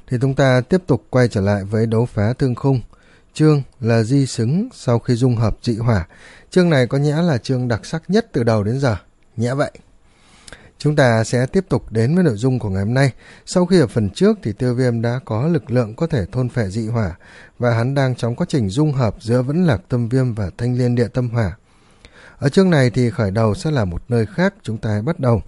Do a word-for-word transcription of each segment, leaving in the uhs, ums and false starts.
Thì chúng ta tiếp tục quay trở lại với đấu phá thương khung. Chương là di xứng sau khi dung hợp dị hỏa. Chương này có nhẽ là chương đặc sắc nhất từ đầu đến giờ. Nhẽ vậy. Chúng ta sẽ tiếp tục đến với nội dung của ngày hôm nay. Sau khi ở phần trước thì Tiêu Viêm đã có lực lượng có thể thôn phệ dị hỏa, và hắn đang trong quá trình dung hợp giữa Vẫn Lạc Tâm Viêm và Thanh Liên Địa Tâm Hỏa. Ở chương này thì khởi đầu sẽ là một nơi khác. Chúng ta hãy bắt đầu.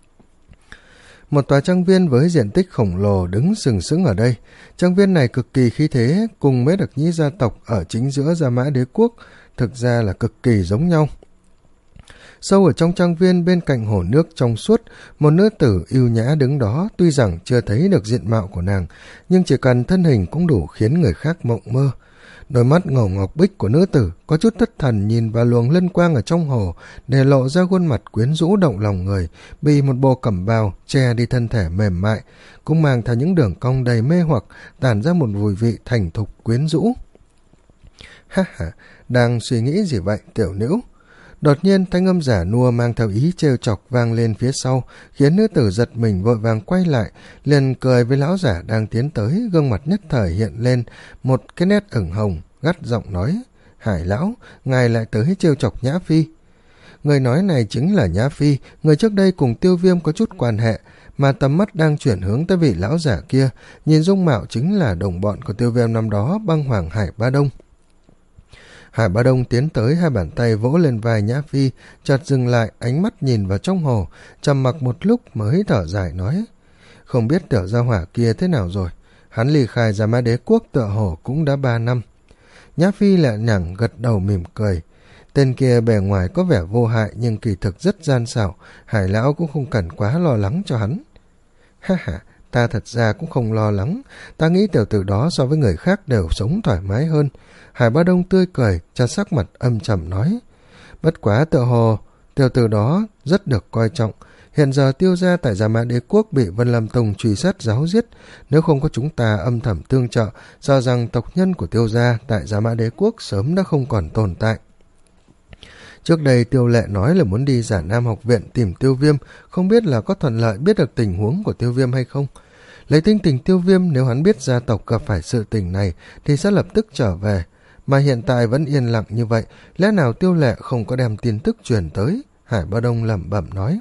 Một tòa trang viên với diện tích khổng lồ đứng sừng sững ở đây. Trang viên này cực kỳ khí thế, cùng Mễ Đặc Nhĩ gia tộc ở chính giữa Gia Mã Đế Quốc thực ra là cực kỳ giống nhau. Sâu ở trong trang viên bên cạnh hồ nước trong suốt, một nữ tử yêu nhã đứng đó. Tuy rằng chưa thấy được diện mạo của nàng, nhưng chỉ cần thân hình cũng đủ khiến người khác mộng mơ. Đôi mắt ngầu ngọc bích của nữ tử có chút thất thần nhìn vào luồng lân quang ở trong hồ, để lộ ra khuôn mặt quyến rũ động lòng người, bị một bộ cẩm bào che đi thân thể mềm mại, cũng mang theo những đường cong đầy mê hoặc, tản ra một mùi vị thành thục quyến rũ. Ha ha, đang suy nghĩ gì vậy tiểu nữ? Đột nhiên thanh âm giả nua mang theo ý trêu chọc vang lên phía sau, khiến nữ tử giật mình vội vàng quay lại, liền cười với lão giả đang tiến tới, gương mặt nhất thời hiện lên một cái nét ửng hồng, gắt giọng nói: Hải lão, ngài lại tới trêu chọc Nhã Phi. Người nói này chính là Nhã Phi, người trước đây cùng Tiêu Viêm có chút quan hệ, mà tầm mắt đang chuyển hướng tới vị lão giả kia, nhìn dung mạo chính là đồng bọn của Tiêu Viêm năm đó, Băng Hoàng Hải Ba Đông. Hải Ba Đông tiến tới, hai bàn tay vỗ lên vai Nhã Phi, chợt dừng lại, ánh mắt nhìn vào trong hồ, trầm mặc một lúc mới thở dài nói: Không biết tiểu gia hỏa kia thế nào rồi, hắn ly khai Gia Mã Đế Quốc tựa hồ cũng đã ba năm. Nhã Phi lẹ nhẳng gật đầu mỉm cười. Tên kia bề ngoài có vẻ vô hại nhưng kỳ thực rất gian xảo, Hải lão cũng không cần quá lo lắng cho hắn. Ha ha, ta thật ra cũng không lo lắng, ta nghĩ tiểu tử đó so với người khác đều sống thoải mái hơn. Hải Ba Đông tươi cười, cha sắc mặt âm trầm nói: Bất quá tựa hồ tiểu tử đó rất được coi trọng. Hiện giờ Tiêu gia tại Gia Mã Đế Quốc bị Vân Lam Tông truy sát giáo giết, nếu không có chúng ta âm thầm tương trợ, sợ rằng tộc nhân của Tiêu gia tại Gia Mã Đế Quốc sớm đã không còn tồn tại. Trước đây Tiêu Lệ nói là muốn đi Giả Nam học viện tìm Tiêu Viêm, không biết là có thuận lợi biết được tình huống của Tiêu Viêm hay không. Lấy tính tình Tiêu Viêm, nếu hắn biết gia tộc gặp phải sự tình này thì sẽ lập tức trở về, mà hiện tại vẫn yên lặng như vậy, lẽ nào Tiêu Lệ không có đem tin tức truyền tới? Hải Ba Đông lẩm bẩm nói: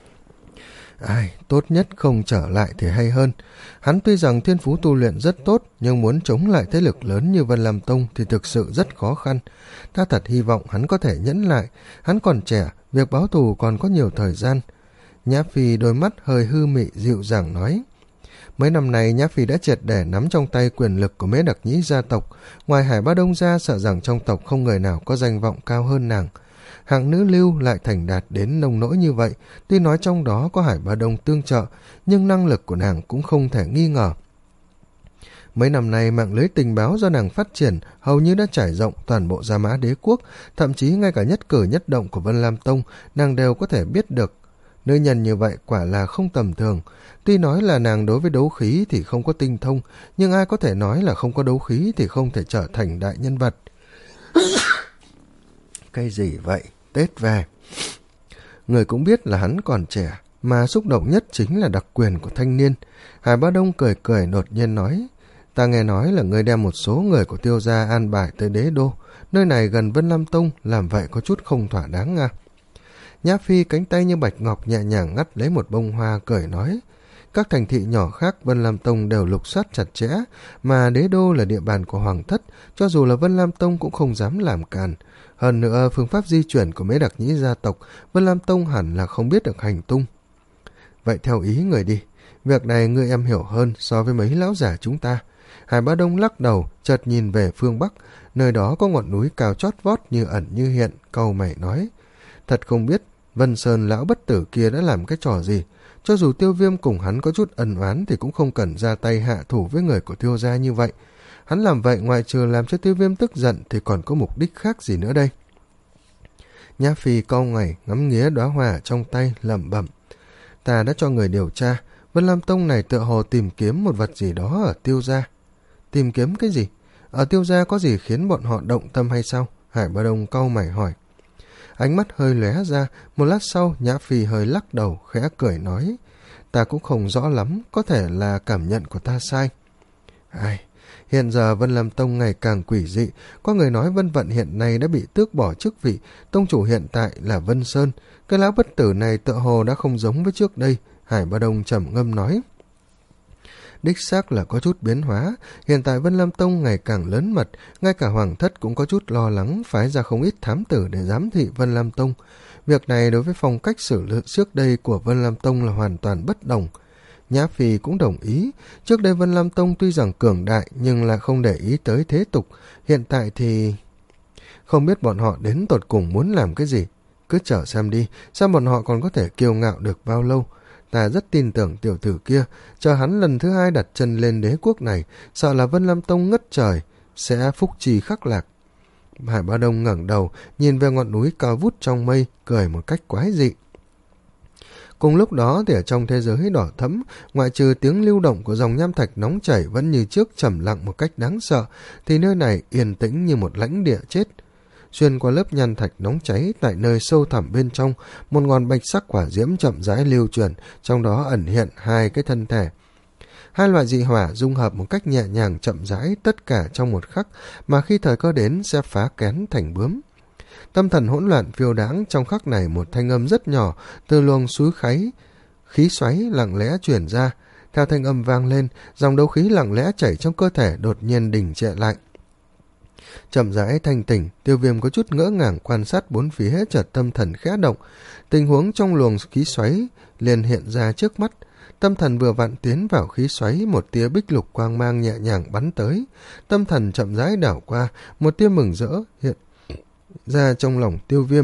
Ai, tốt nhất không trở lại thì hay hơn. Hắn tuy rằng thiên phú tu luyện rất tốt, nhưng muốn chống lại thế lực lớn như Vân Lam Tông thì thực sự rất khó khăn. Ta thật hy vọng hắn có thể nhẫn lại, hắn còn trẻ, việc báo thù còn có nhiều thời gian. Nhã Phi đôi mắt hơi hư mị dịu dàng nói. Mấy năm nay Nhã Phi đã triệt để nắm trong tay quyền lực của Mễ Đặc Nhĩ gia tộc, ngoài Hải Ba Đông ra sợ rằng trong tộc không người nào có danh vọng cao hơn nàng. Hạng nữ lưu lại thành đạt đến nông nỗi như vậy, tuy nói trong đó có Hải Ba Đông tương trợ, nhưng năng lực của nàng cũng không thể nghi ngờ. Mấy năm nay mạng lưới tình báo do nàng phát triển hầu như đã trải rộng toàn bộ Gia Mã Đế Quốc, thậm chí ngay cả nhất cử nhất động của Vân Lam Tông nàng đều có thể biết được. Nữ nhân như vậy quả là không tầm thường. Tuy nói là nàng đối với đấu khí thì không có tinh thông, nhưng ai có thể nói là không có đấu khí thì không thể trở thành đại nhân vật. Cái gì vậy? Tết về. Người cũng biết là hắn còn trẻ, mà xúc động nhất chính là đặc quyền của thanh niên. Hải Ba Đông cười cười đột nhiên nói: Ta nghe nói là người đem một số người của Tiêu gia an bài tới đế đô, nơi này gần Vân Lam Tông, làm vậy có chút không thỏa đáng à? Nhã Phi cánh tay như bạch ngọc nhẹ nhàng ngắt lấy một bông hoa, cười nói: Các thành thị nhỏ khác Vân Lam Tông đều lục soát chặt chẽ, mà đế đô là địa bàn của Hoàng thất, cho dù là Vân Lam Tông cũng không dám làm càn. Hơn nữa, phương pháp di chuyển của Mễ Đặc Nhĩ gia tộc, Vân Lam Tông hẳn là không biết được hành tung. Vậy theo ý người đi, việc này ngươi em hiểu hơn so với mấy lão giả chúng ta. Hải Ba Đông lắc đầu, chợt nhìn về phương Bắc, nơi đó có ngọn núi cao chót vót như ẩn như hiện, cau mày nói: Thật không biết Vân Sơn lão bất tử kia đã làm cái trò gì. Cho dù Tiêu Viêm cùng hắn có chút ân oán thì cũng không cần ra tay hạ thủ với người của Tiêu gia như vậy. Hắn làm vậy ngoại trừ làm cho Tiêu Viêm tức giận thì còn có mục đích khác gì nữa đây? Nhã Phi cau mày ngắm nghía đóa hoa trong tay, lẩm bẩm: Ta đã cho người điều tra, Vân Lam Tông này tựa hồ tìm kiếm một vật gì đó ở Tiêu gia. Tìm kiếm cái gì? Ở Tiêu gia có gì khiến bọn họ động tâm hay sao? Hải Ba Đông cau mày hỏi. Ánh mắt hơi lóe ra, một lát sau Nhã Phi hơi lắc đầu, khẽ cười nói: Ta cũng không rõ lắm, có thể là cảm nhận của ta sai. Ai, hiện giờ Vân Lam Tông ngày càng quỷ dị, có người nói Vân Vận hiện nay đã bị tước bỏ chức vị, tông chủ hiện tại là Vân Sơn. Cái lão bất tử này tựa hồ đã không giống với trước đây, Hải Ba Đông trầm ngâm nói. Đích xác là có chút biến hóa, hiện tại Vân Lam Tông ngày càng lớn mật, ngay cả Hoàng thất cũng có chút lo lắng, phái ra không ít thám tử để giám thị Vân Lam Tông. Việc này đối với phong cách xử lý trước đây của Vân Lam Tông là hoàn toàn bất đồng. Nhã Phi cũng đồng ý, trước đây Vân Lam Tông tuy rằng cường đại nhưng là không để ý tới thế tục, hiện tại thì không biết bọn họ đến tột cùng muốn làm cái gì. Cứ chờ xem đi, xem bọn họ còn có thể kiêu ngạo được bao lâu. Ta rất tin tưởng tiểu tử kia, chờ hắn lần thứ hai đặt chân lên đế quốc này, sợ là Vân Lam Tông ngất trời, sẽ phúc trì khắc lạc. Hải Ba Đông ngẩng đầu, nhìn về ngọn núi cao vút trong mây, cười một cách quái dị. Cùng lúc đó thì ở trong thế giới đỏ thẫm, ngoại trừ tiếng lưu động của dòng nham thạch nóng chảy vẫn như trước trầm lặng một cách đáng sợ, thì nơi này yên tĩnh như một lãnh địa chết. Xuyên qua lớp nham thạch nóng cháy tại nơi sâu thẳm bên trong, một ngọn bạch sắc hỏa diễm chậm rãi lưu chuyển, trong đó ẩn hiện hai cái thân thể. Hai loại dị hỏa dung hợp một cách nhẹ nhàng chậm rãi, tất cả trong một khắc, mà khi thời cơ đến sẽ phá kén thành bướm. Tâm thần hỗn loạn phiêu đãng, trong khắc này một thanh âm rất nhỏ từ luồng suối kháy khí xoáy lặng lẽ truyền ra. Theo thanh âm vang lên, dòng đấu khí lặng lẽ chảy trong cơ thể đột nhiên đình trệ lại. Chậm rãi thanh tỉnh, Tiêu Viêm có chút ngỡ ngàng quan sát bốn phía, chợt tâm thần khẽ động. Tình huống trong luồng khí xoáy liền hiện ra trước mắt. Tâm thần vừa vặn tiến vào khí xoáy, một tia bích lục quang mang nhẹ nhàng bắn tới. Tâm thần chậm rãi đảo qua, một tia mừng rỡ hiện ra trong lòng Tiêu Viêm.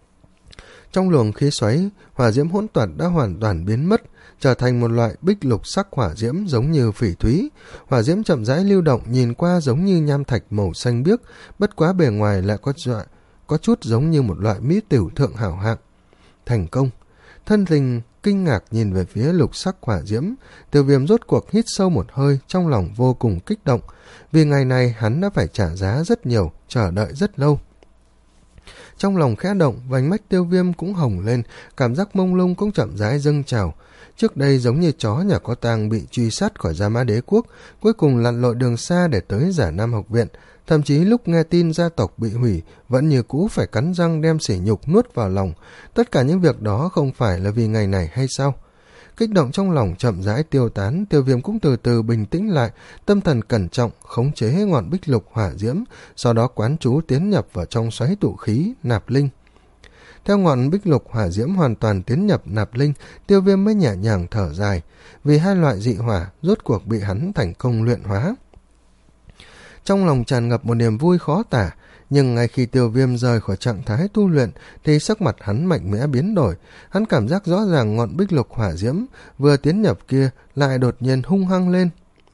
Trong luồng khí xoáy, hỏa diễm hỗn toàn đã hoàn toàn biến mất, trở thành một loại bích lục sắc hỏa diễm giống như phỉ thúy. Hỏa diễm chậm rãi lưu động, nhìn qua giống như nham thạch màu xanh biếc, bất quá bề ngoài lại có dọa, có chút giống như một loại mỹ tiểu thượng hảo hạng. Thành công. Thân hình kinh ngạc nhìn về phía lục sắc hỏa diễm, Tiêu Viêm rốt cuộc hít sâu một hơi, trong lòng vô cùng kích động. Vì ngày này hắn đã phải trả giá rất nhiều, chờ đợi rất lâu. Trong lòng khẽ động, vành mắt Tiêu Viêm cũng hồng lên, cảm giác mông lung cũng chậm rãi dâng trào. Trước đây giống như chó nhà có tang bị truy sát khỏi Gia Mã Đế Quốc, cuối cùng lặn lội đường xa để tới Giả Nam Học Viện. Thậm chí lúc nghe tin gia tộc bị hủy, vẫn như cũ phải cắn răng đem sỉ nhục nuốt vào lòng. Tất cả những việc đó không phải là vì ngày này hay sao? Kích động trong lòng chậm rãi tiêu tán, Tiêu Viêm cũng từ từ bình tĩnh lại, tâm thần cẩn trọng, khống chế ngọn bích lục hỏa diễm, sau đó quán chú tiến nhập vào trong xoáy tụ khí, nạp linh. Theo ngọn bích lục hỏa diễm hoàn toàn tiến nhập nạp linh, Tiêu Viêm mới nhẹ nhàng thở dài, vì hai loại dị hỏa rốt cuộc bị hắn thành công luyện hóa. Trong lòng tràn ngập một niềm vui khó tả, nhưng ngay khi Tiêu Viêm rời khỏi trạng thái tu luyện thì sắc mặt hắn mạnh mẽ biến đổi. Hắn cảm giác rõ ràng ngọn bích lục hỏa diễm vừa tiến nhập kia lại đột nhiên hung hăng lên.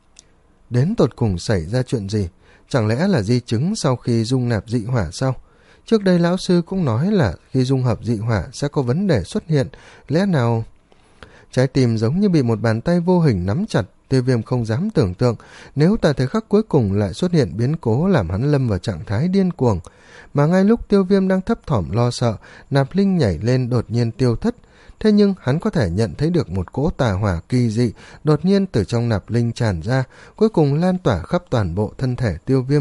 Đến tột cùng xảy ra chuyện gì? Chẳng lẽ là di chứng sau khi dung nạp dị hỏa sao? Trước đây lão sư cũng nói là khi dung hợp dị hỏa sẽ có vấn đề xuất hiện, lẽ nào... Trái tim giống như bị một bàn tay vô hình nắm chặt, Tiêu Viêm không dám tưởng tượng nếu tại thời khắc cuối cùng lại xuất hiện biến cố làm hắn lâm vào trạng thái điên cuồng. Mà ngay lúc Tiêu Viêm đang thấp thỏm lo sợ, nạp linh nhảy lên đột nhiên tiêu thất. Thế nhưng hắn có thể nhận thấy được một cỗ tà hỏa kỳ dị đột nhiên từ trong nạp linh tràn ra, cuối cùng lan tỏa khắp toàn bộ thân thể Tiêu Viêm.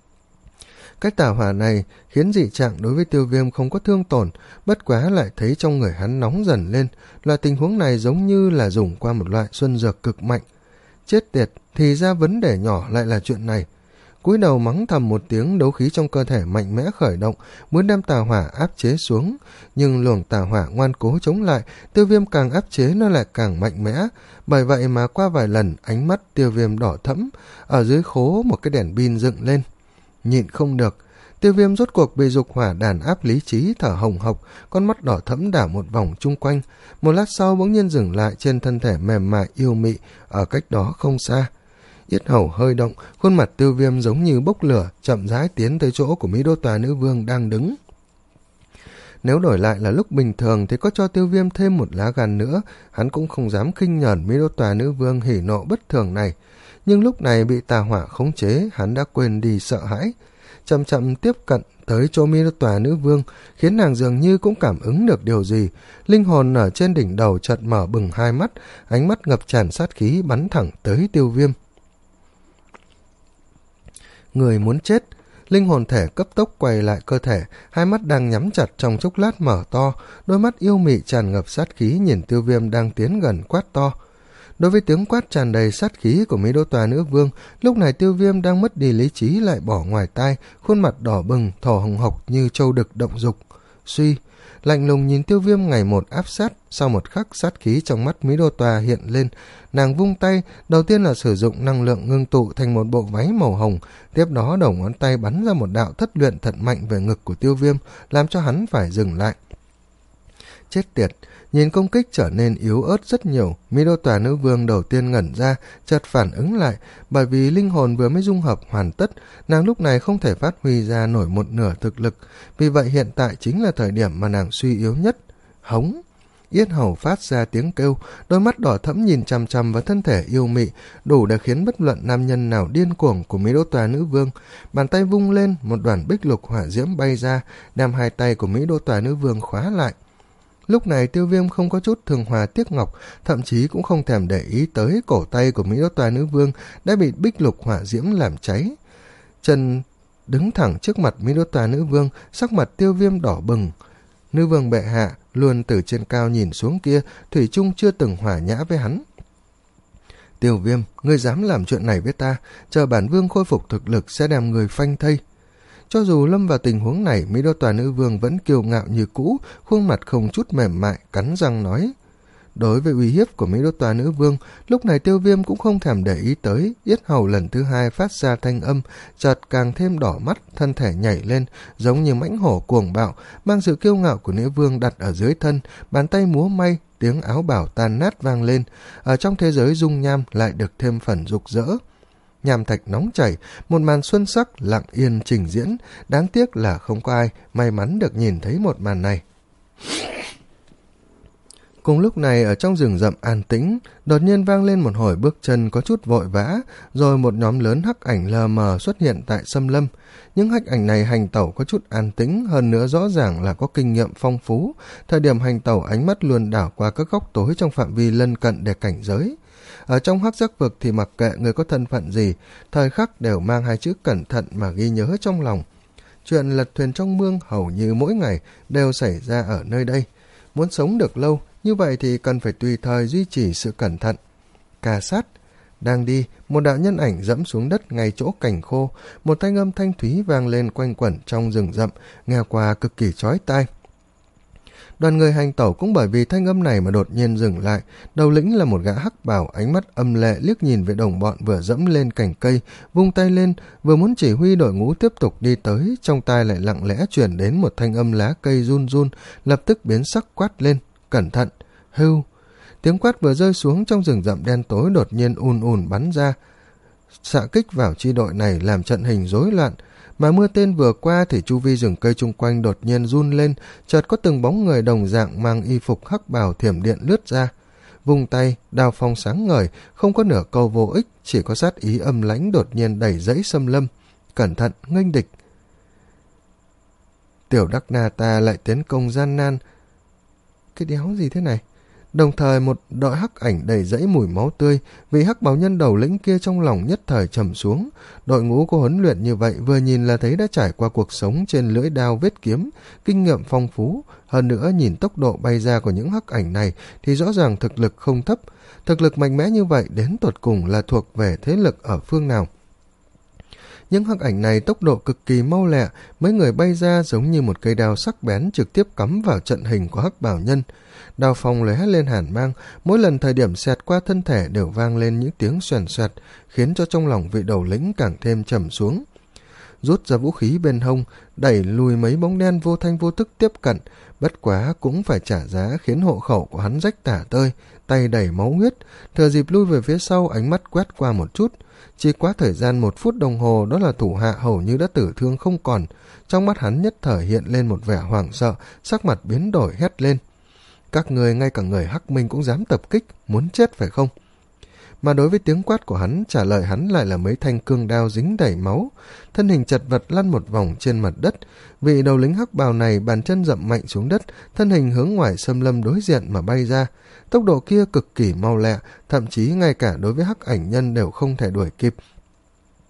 Cách tà hỏa này khiến dị trạng đối với Tiêu Viêm không có thương tổn, bất quá lại thấy trong người hắn nóng dần lên. Loại tình huống này giống như là dùng qua một loại xuân dược cực mạnh. Chết tiệt, thì ra vấn đề nhỏ lại là chuyện này. Cúi đầu mắng thầm một tiếng, đấu khí trong cơ thể mạnh mẽ khởi động, muốn đem tà hỏa áp chế xuống. Nhưng luồng tà hỏa ngoan cố chống lại, Tiêu Viêm càng áp chế nó lại càng mạnh mẽ. Bởi vậy mà qua vài lần, ánh mắt Tiêu Viêm đỏ thẫm, ở dưới khố một cái đèn pin dựng lên. Nhịn không được, Tiêu Viêm rốt cuộc bị dục hỏa đàn áp lý trí, thở hồng hộc, con mắt đỏ thẫm đảo một vòng chung quanh. Một lát sau bỗng nhiên dừng lại trên thân thể mềm mại yêu mị ở cách đó không xa. Yết hầu hơi động, khuôn mặt Tiêu Viêm giống như bốc lửa, chậm rãi tiến tới chỗ của Mỹ Đô Tòa Nữ Vương đang đứng. Nếu đổi lại là lúc bình thường thì có cho Tiêu Viêm thêm một lá gan nữa, hắn cũng không dám khinh nhờn Mỹ Đô Tòa Nữ Vương hỉ nộ bất thường này. Nhưng lúc này bị tà hỏa khống chế, hắn đã quên đi sợ hãi. Chậm chậm tiếp cận tới chỗ Mỹ Đô Tòa Nữ Vương, khiến nàng dường như cũng cảm ứng được điều gì. Linh hồn ở trên đỉnh đầu chợt mở bừng hai mắt, ánh mắt ngập tràn sát khí bắn thẳng tới Tiêu Viêm. Người muốn chết. Linh hồn thể cấp tốc quay lại cơ thể, hai mắt đang nhắm chặt trong chốc lát mở to, đôi mắt yêu mị tràn ngập sát khí nhìn Tiêu Viêm đang tiến gần quát to. Đối với tiếng quát tràn đầy sát khí của Mỹ Đô Tòa Nữ Vương, lúc này Tiêu Viêm đang mất đi lý trí lại bỏ ngoài tai, khuôn mặt đỏ bừng, thổ hồng hộc như trâu đực động dục. Suy, lạnh lùng nhìn Tiêu Viêm ngày một áp sát, sau một khắc sát khí trong mắt Mỹ Đô Tòa hiện lên, nàng vung tay, đầu tiên là sử dụng năng lượng ngưng tụ thành một bộ váy màu hồng, tiếp đó đầu ngón tay bắn ra một đạo thất luyện thật mạnh về ngực của Tiêu Viêm, làm cho hắn phải dừng lại. Chết tiệt, nhìn công kích trở nên yếu ớt rất nhiều, Mỹ Đô Tòa Nữ Vương đầu tiên ngẩn ra, chợt phản ứng lại, bởi vì linh hồn vừa mới dung hợp hoàn tất, nàng lúc này không thể phát huy ra nổi một nửa thực lực, vì vậy hiện tại chính là thời điểm mà nàng suy yếu nhất. Hống! Yết hầu phát ra tiếng kêu, đôi mắt đỏ thẫm nhìn chằm chằm vào thân thể yêu mị, đủ để khiến bất luận nam nhân nào điên cuồng của Mỹ Đô Tòa Nữ Vương. Bàn tay vung lên, một đoàn bích lục hỏa diễm bay ra, đem hai tay của Mỹ Đô Tòa Nữ Vương khóa lại. Lúc này Tiêu Viêm không có chút thường hòa tiếc ngọc, thậm chí cũng không thèm để ý tới cổ tay của Mỹ Đô Tòa Nữ Vương đã bị bích lục hỏa diễm làm cháy. Chân đứng thẳng trước mặt Mỹ Đô Tòa Nữ Vương, sắc mặt Tiêu Viêm đỏ bừng. Nữ Vương bệ hạ luôn từ trên cao nhìn xuống kia, thủy chung chưa từng hòa nhã với hắn. Tiêu Viêm, ngươi dám làm chuyện này với ta, chờ bản vương khôi phục thực lực sẽ đem người phanh thây. Cho dù lâm vào tình huống này, Mỹ Đô Tòa Nữ Vương vẫn kiêu ngạo như cũ, khuôn mặt không chút mềm mại, cắn răng nói. Đối với uy hiếp của Mỹ Đô Tòa Nữ Vương, lúc này Tiêu Viêm cũng không thèm để ý tới, yết hầu lần thứ hai phát ra thanh âm, chợt càng thêm đỏ mắt, thân thể nhảy lên, giống như mãnh hổ cuồng bạo, mang sự kiêu ngạo của nữ vương đặt ở dưới thân, bàn tay múa may, tiếng áo bào tan nát vang lên, ở trong thế giới dung nham lại được thêm phần rực rỡ. Nham thạch nóng chảy, một màn xuân sắc lặng yên trình diễn, đáng tiếc là không có ai may mắn được nhìn thấy một màn này. Cùng lúc này ở trong rừng rậm an tĩnh, đột nhiên vang lên một hồi bước chân có chút vội vã, rồi một nhóm lớn hắc ảnh lờ mờ xuất hiện tại xâm lâm. Những hắc ảnh này hành tẩu có chút an tĩnh, hơn nữa rõ ràng là có kinh nghiệm phong phú. Thời điểm hành tẩu ánh mắt luôn đảo qua các góc tối trong phạm vi lân cận để cảnh giới. Ở trong hắc giác vực thì mặc kệ người có thân phận gì, thời khắc đều mang hai chữ cẩn thận mà ghi nhớ trong lòng. Chuyện lật thuyền trong mương hầu như mỗi ngày đều xảy ra ở nơi đây. Muốn sống được lâu, như vậy thì cần phải tùy thời duy trì sự cẩn thận. Cà sát, đang đi, một đạo nhân ảnh dẫm xuống đất ngay chỗ cành khô, một thanh âm thanh thúy vang lên quanh quẩn trong rừng rậm, nghe qua cực kỳ chói tai. Đoàn người hành tẩu cũng bởi vì thanh âm này mà đột nhiên dừng lại, đầu lĩnh là một gã hắc bào, ánh mắt âm lệ liếc nhìn về đồng bọn vừa dẫm lên cành cây, vung tay lên, vừa muốn chỉ huy đội ngũ tiếp tục đi tới, trong tai lại lặng lẽ truyền đến một thanh âm lá cây run run, lập tức biến sắc quát lên, cẩn thận, hưu. Tiếng quát vừa rơi xuống, trong rừng rậm đen tối đột nhiên ùn ùn bắn ra, xạ kích vào chi đội này làm trận hình rối loạn. Mà mưa tên vừa qua thì chu vi rừng cây chung quanh đột nhiên run lên, chợt có từng bóng người đồng dạng mang y phục hắc bào thiểm điện lướt ra. Vùng tay, đao phong sáng ngời, không có nửa câu vô ích, chỉ có sát ý âm lãnh đột nhiên đẩy dẫy xâm lâm. Cẩn thận, nghênh địch. Tiểu Đắc Na ta lại tiến công gian nan. Cái đéo gì thế này? Đồng thời một đội hắc ảnh đầy dẫy mùi máu tươi, vì hắc bào nhân đầu lĩnh kia trong lòng nhất thời trầm xuống. Đội ngũ có huấn luyện như vậy vừa nhìn là thấy đã trải qua cuộc sống trên lưỡi đao vết kiếm, kinh nghiệm phong phú. Hơn nữa nhìn tốc độ bay ra của những hắc ảnh này thì rõ ràng thực lực không thấp. Thực lực mạnh mẽ như vậy đến tột cùng là thuộc về thế lực ở phương nào? Những hắc ảnh này tốc độ cực kỳ mau lẹ, mấy người bay ra giống như một cây đao sắc bén trực tiếp cắm vào trận hình của hắc bào nhân. Đao phong lóe lên hàn mang, mỗi lần thời điểm xẹt qua thân thể đều vang lên những tiếng xoèn xoẹt, khiến cho trong lòng vị đầu lĩnh càng thêm trầm xuống. Rút ra vũ khí bên hông, đẩy lùi mấy bóng đen vô thanh vô tức tiếp cận, bất quá cũng phải trả giá khiến hộ khẩu của hắn rách tả tơi, tay đầy máu huyết, thừa dịp lui về phía sau, ánh mắt quét qua một chút. Chỉ quá thời gian một phút đồng hồ, đó là thủ hạ hầu như đã tử thương không còn. Trong mắt hắn nhất thời hiện lên một vẻ hoảng sợ, sắc mặt biến đổi hét lên. Các người, ngay cả người Hắc Minh cũng dám tập kích, muốn chết phải không? Mà đối với tiếng quát của hắn, trả lời hắn lại là mấy thanh cương đao dính đầy máu. Thân hình chật vật lăn một vòng trên mặt đất. Vị đầu lính hắc bào này bàn chân dậm mạnh xuống đất, thân hình hướng ngoài xâm lâm đối diện mà bay ra. Tốc độ kia cực kỳ mau lẹ, thậm chí ngay cả đối với hắc ảnh nhân đều không thể đuổi kịp.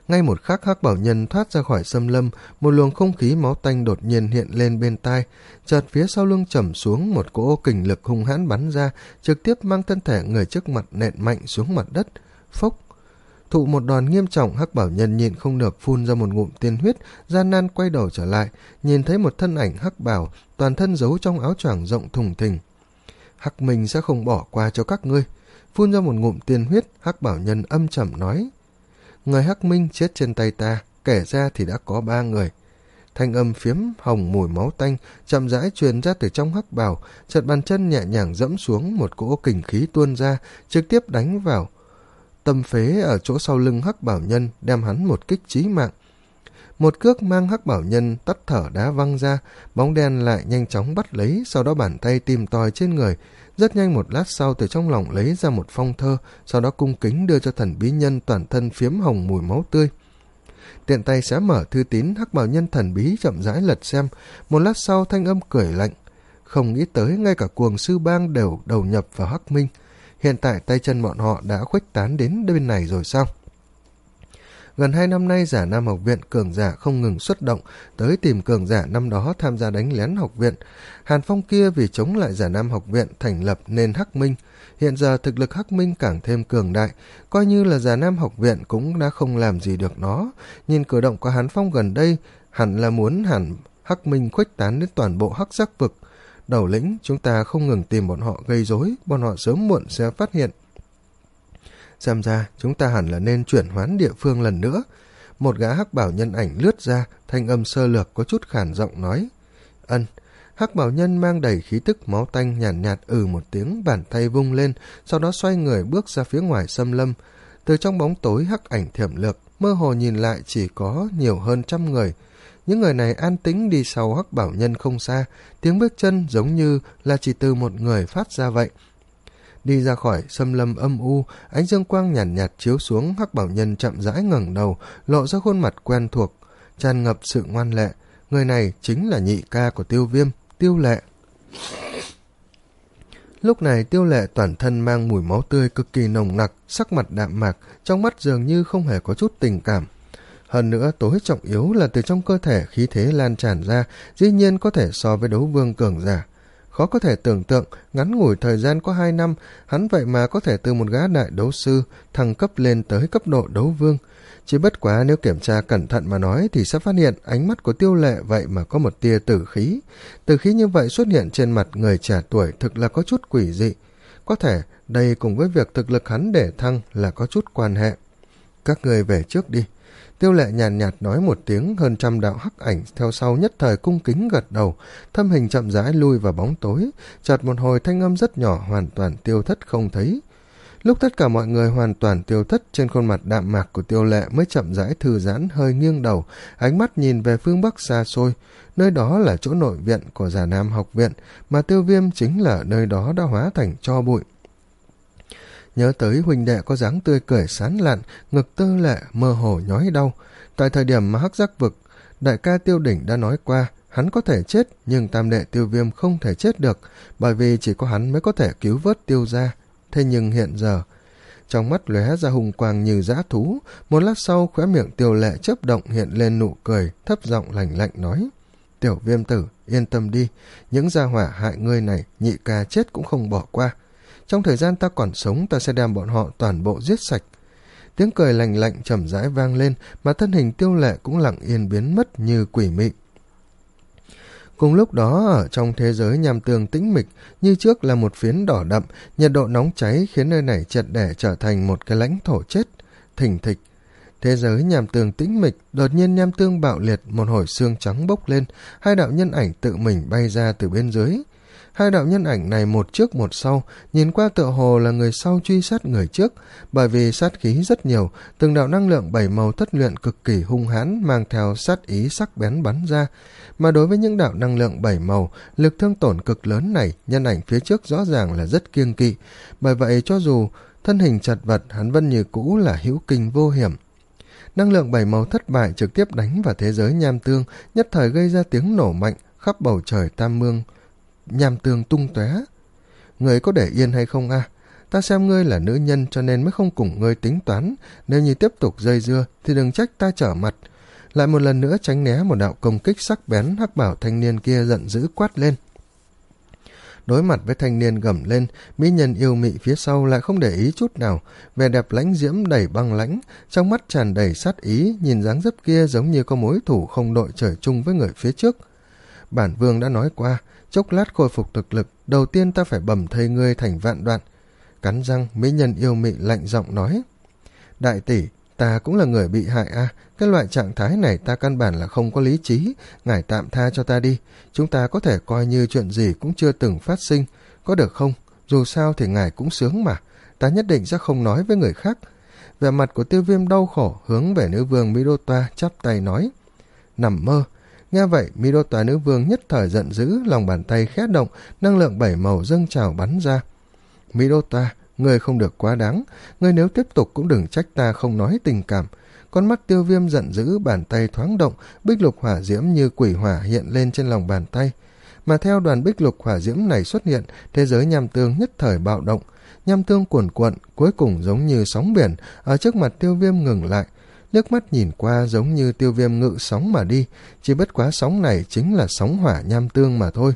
Ngay một khắc hắc bảo nhân thoát ra khỏi xâm lâm, một luồng không khí máu tanh đột nhiên hiện lên bên tai, chợt phía sau lưng trầm xuống, một cỗ kình lực hung hãn bắn ra, trực tiếp mang thân thể người trước mặt nện mạnh xuống mặt đất. Phốc! Thụ một đòn nghiêm trọng, hắc bảo nhân nhịn không được phun ra một ngụm tiên huyết, gian nan quay đầu trở lại, nhìn thấy một thân ảnh hắc bảo, toàn thân giấu trong áo choàng rộng thùng thình. Hắc Minh sẽ không bỏ qua cho các ngươi. Phun ra một ngụm tiên huyết, hắc bảo nhân âm trầm nói. Người Hắc Minh chết trên tay ta, kể ra thì đã có ba người. Thanh âm phiếm hồng mùi máu tanh chậm rãi truyền ra từ trong hắc bào, chợt bàn chân nhẹ nhàng dẫm xuống, một cỗ kình khí tuôn ra, trực tiếp đánh vào tâm phế ở chỗ sau lưng hắc bảo nhân, đem hắn một kích chí mạng. Một cước mang hắc bảo nhân tắt thở đá văng ra, bóng đen lại nhanh chóng bắt lấy, sau đó bàn tay tìm tòi trên người. Rất nhanh một lát sau, từ trong lòng lấy ra một phong thơ, sau đó cung kính đưa cho thần bí nhân toàn thân phiếm hồng mùi máu tươi. Tiện tay xé mở thư tín, hắc bảo nhân thần bí chậm rãi lật xem. Một lát sau thanh âm cười lạnh. Không nghĩ tới ngay cả cuồng sư bang đều đầu nhập vào Hắc Minh. Hiện tại tay chân bọn họ đã khuếch tán đến bên này rồi sao? Gần hai năm nay, Giả Nam học viện cường giả không ngừng xuất động tới tìm cường giả năm đó tham gia đánh lén học viện. Hàn Phong kia vì chống lại Giả Nam học viện thành lập nên Hắc Minh. Hiện giờ thực lực Hắc Minh càng thêm cường đại, coi như là Giả Nam học viện cũng đã không làm gì được nó. Nhìn cử động của Hàn Phong gần đây, hẳn là muốn hẳn Hắc Minh khuếch tán đến toàn bộ Hắc Giác vực. Đầu lĩnh, chúng ta không ngừng tìm bọn họ gây rối, bọn họ sớm muộn sẽ phát hiện. Xem ra chúng ta hẳn là nên chuyển hoán địa phương lần nữa. Một gã hắc bảo nhân ảnh lướt ra, thanh âm sơ lược có chút khản giọng nói. Ân. Hắc bảo nhân mang đầy khí tức máu tanh nhàn nhạt, nhạt ừ một tiếng, bàn tay vung lên, sau đó xoay người bước ra phía ngoài xâm lâm. Từ trong bóng tối hắc ảnh thiểm lược, mơ hồ nhìn lại chỉ có nhiều hơn trăm người. Những người này an tĩnh đi sau hắc bảo nhân không xa, tiếng bước chân giống như là chỉ từ một người phát ra vậy. Đi ra khỏi xâm lâm âm u, ánh dương quang nhàn nhạt, nhạt chiếu xuống, hắc bảo nhân chậm rãi ngẩng đầu, lộ ra khuôn mặt quen thuộc, tràn ngập sự ngoan lệ. Người này chính là nhị ca của Tiêu Viêm, Tiêu Lệ. Lúc này Tiêu Lệ toàn thân mang mùi máu tươi cực kỳ nồng nặc, sắc mặt đạm mạc, trong mắt dường như không hề có chút tình cảm. Hơn nữa tối trọng yếu là từ trong cơ thể khí thế lan tràn ra, dĩ nhiên có thể so với đấu vương cường giả. Khó có thể tưởng tượng, ngắn ngủi thời gian có hai năm, hắn vậy mà có thể từ một gã đại đấu sư thăng cấp lên tới cấp độ đấu vương. Chỉ bất quá nếu kiểm tra cẩn thận mà nói thì sẽ phát hiện ánh mắt của Tiêu Lệ vậy mà có một tia tử khí. Tử khí như vậy xuất hiện trên mặt người trẻ tuổi thực là có chút quỷ dị. Có thể đây cùng với việc thực lực hắn để thăng là có chút quan hệ. Các người về trước đi. Tiêu Lệ nhàn nhạt, nhạt nói một tiếng, hơn trăm đạo hắc ảnh theo sau nhất thời cung kính gật đầu, thân hình chậm rãi lui vào bóng tối, chợt một hồi thanh âm rất nhỏ hoàn toàn tiêu thất không thấy. Lúc tất cả mọi người hoàn toàn tiêu thất, trên khuôn mặt đạm mạc của Tiêu Lệ mới chậm rãi thư giãn, hơi nghiêng đầu, ánh mắt nhìn về phương bắc xa xôi, nơi đó là chỗ nội viện của Giả Nam học viện, mà Tiêu Viêm chính là nơi đó đã hóa thành tro bụi. Nhớ tới huynh đệ có dáng tươi cười sán lạn, ngực Tư Lệ mơ hồ nhói đau. Tại thời điểm mà Hắc Giác vực, đại ca Tiêu Đỉnh đã nói qua, hắn có thể chết, nhưng tam đệ Tiêu Viêm không thể chết được, bởi vì chỉ có hắn mới có thể cứu vớt Tiêu gia. Thế nhưng hiện giờ, trong mắt lóe ra hùng quang như dã thú, một lát sau khóe miệng Tiêu Lệ chớp động hiện lên nụ cười, thấp giọng lạnh lạnh nói: Tiểu Viêm tử, yên tâm đi, những gia hỏa hại ngươi này, nhị ca chết cũng không bỏ qua. Trong thời gian ta còn sống, ta sẽ đem bọn họ toàn bộ giết sạch. Tiếng cười lạnh lạnh chậm rãi vang lên, mà thân hình Tiêu Lệ cũng lặng yên biến mất như quỷ mị. Cùng lúc đó, ở trong thế giới nham tường tĩnh mịch, như trước là một phiến đỏ đậm, nhiệt độ nóng cháy khiến nơi này triệt để trở thành một cái lãnh thổ chết, thình thịch. Thế giới nham tường tĩnh mịch, đột nhiên nham tương bạo liệt, một hồi xương trắng bốc lên, hai đạo nhân ảnh tự mình bay ra từ bên dưới. Hai đạo nhân ảnh này một trước một sau, nhìn qua tựa hồ là người sau truy sát người trước, bởi vì sát khí rất nhiều, từng đạo năng lượng bảy màu thất luyện cực kỳ hung hãn mang theo sát ý sắc bén bắn ra. Mà đối với những đạo năng lượng bảy màu, lực thương tổn cực lớn này, nhân ảnh phía trước rõ ràng là rất kiêng kỵ, bởi vậy cho dù thân hình chật vật, hắn vẫn như cũ là hữu kinh vô hiểm. Năng lượng bảy màu thất bại trực tiếp đánh vào thế giới nham tương, nhất thời gây ra tiếng nổ mạnh, khắp bầu trời tam mương nham tương tung tóe. Người có để yên hay không a? À? Ta xem ngươi là nữ nhân cho nên mới không cùng ngươi tính toán, nếu như tiếp tục dây dưa thì đừng trách ta trở mặt. Lại một lần nữa tránh né một đạo công kích sắc bén, hắc bảo thanh niên kia giận dữ quát lên. Đối mặt với thanh niên gầm lên, mỹ nhân yêu mị phía sau lại không để ý chút nào, vẻ đẹp lãnh diễm đầy băng lãnh, trong mắt tràn đầy sát ý, nhìn dáng dấp kia giống như có mối thủ không đội trời chung với người phía trước. Bản vương đã nói qua, chốc lát khôi phục thực lực, đầu tiên ta phải bầm thây ngươi thành vạn đoạn. Cắn răng, mỹ nhân yêu mị lạnh giọng nói. Đại tỷ, ta cũng là người bị hại à, cái loại trạng thái này ta căn bản là không có lý trí, ngài tạm tha cho ta đi, chúng ta có thể coi như chuyện gì cũng chưa từng phát sinh, có được không? Dù sao thì ngài cũng sướng mà, ta nhất định sẽ không nói với người khác. Vẻ mặt của Tiêu Viêm đau khổ hướng về nữ vương Mỹ Đô Toa chắp tay nói. Nằm mơ. Nghe vậy, Mỹ Đô Toa nữ vương nhất thời giận dữ, lòng bàn tay khẽ động, năng lượng bảy màu dâng trào bắn ra. Mỹ Đô Toa, ngươi không được quá đáng, ngươi nếu tiếp tục cũng đừng trách ta không nói tình cảm. Con mắt Tiêu Viêm giận dữ, bàn tay thoáng động, bích lục hỏa diễm như quỷ hỏa hiện lên trên lòng bàn tay. Mà theo đoàn bích lục hỏa diễm này xuất hiện, thế giới nham tương nhất thời bạo động. Nham tương cuồn cuộn, cuối cùng giống như sóng biển, ở trước mặt Tiêu Viêm ngừng lại. Nước mắt nhìn qua giống như Tiêu Viêm ngự sóng mà đi, chỉ bất quá sóng này chính là sóng hỏa nham tương mà thôi.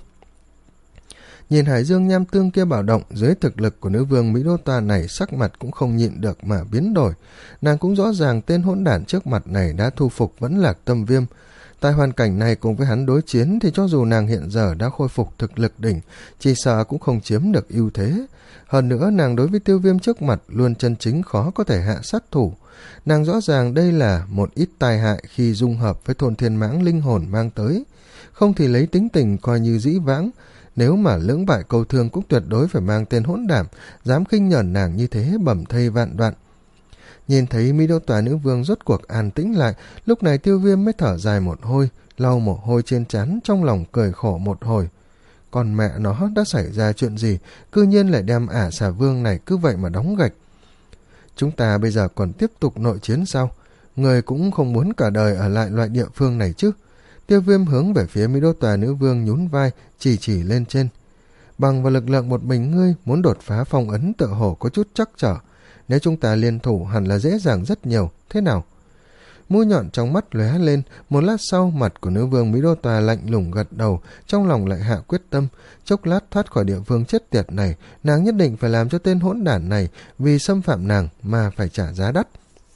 Nhìn hải dương nham tương kia bạo động, dưới thực lực của nữ vương Mỹ Đô Toa này sắc mặt cũng không nhịn được mà biến đổi. Nàng cũng rõ ràng tên hỗn đản trước mặt này đã thu phục Vẫn Lạc Tâm Viêm. Tại hoàn cảnh này cùng với hắn đối chiến thì cho dù nàng hiện giờ đã khôi phục thực lực đỉnh, chỉ sợ cũng không chiếm được ưu thế. Hơn nữa nàng đối với Tiêu Viêm trước mặt luôn chân chính khó có thể hạ sát thủ. Nàng rõ ràng đây là một ít tai hại khi dung hợp với thôn thiên mãng linh hồn mang tới. Không thì lấy tính tình coi như dĩ vãng, nếu mà lưỡng bại câu thương cũng tuyệt đối phải mang tên hỗn đảm, dám khinh nhẫn nàng như thế bẩm thây vạn đoạn. Nhìn thấy Mỹ Đô Toa nữ vương rốt cuộc an tĩnh lại, lúc này Tiêu Viêm mới thở dài một hơi, lau mồ hôi trên trán, trong lòng cười khổ một hồi. Còn mẹ nó đã xảy ra chuyện gì, cư nhiên lại đem ả xà vương này cứ vậy mà đóng gạch. Chúng ta bây giờ còn tiếp tục nội chiến sao? Người cũng không muốn cả đời ở lại loại địa phương này chứ? Tiêu Viêm hướng về phía Mỹ Đô Toa nữ vương nhún vai, chỉ chỉ lên trên. Bằng vào lực lượng một mình ngươi muốn đột phá phong ấn tựa hồ có chút chắc trở. Nếu chúng ta liên thủ hẳn là dễ dàng rất nhiều, thế nào? Mũi nhọn trong mắt lóe lên, một lát sau mặt của nữ vương Mỹ Đô Toa lạnh lùng gật đầu, trong lòng lại hạ quyết tâm, chốc lát thoát khỏi địa phương chết tiệt này, nàng nhất định phải làm cho tên hỗn đản này vì xâm phạm nàng mà phải trả giá đắt.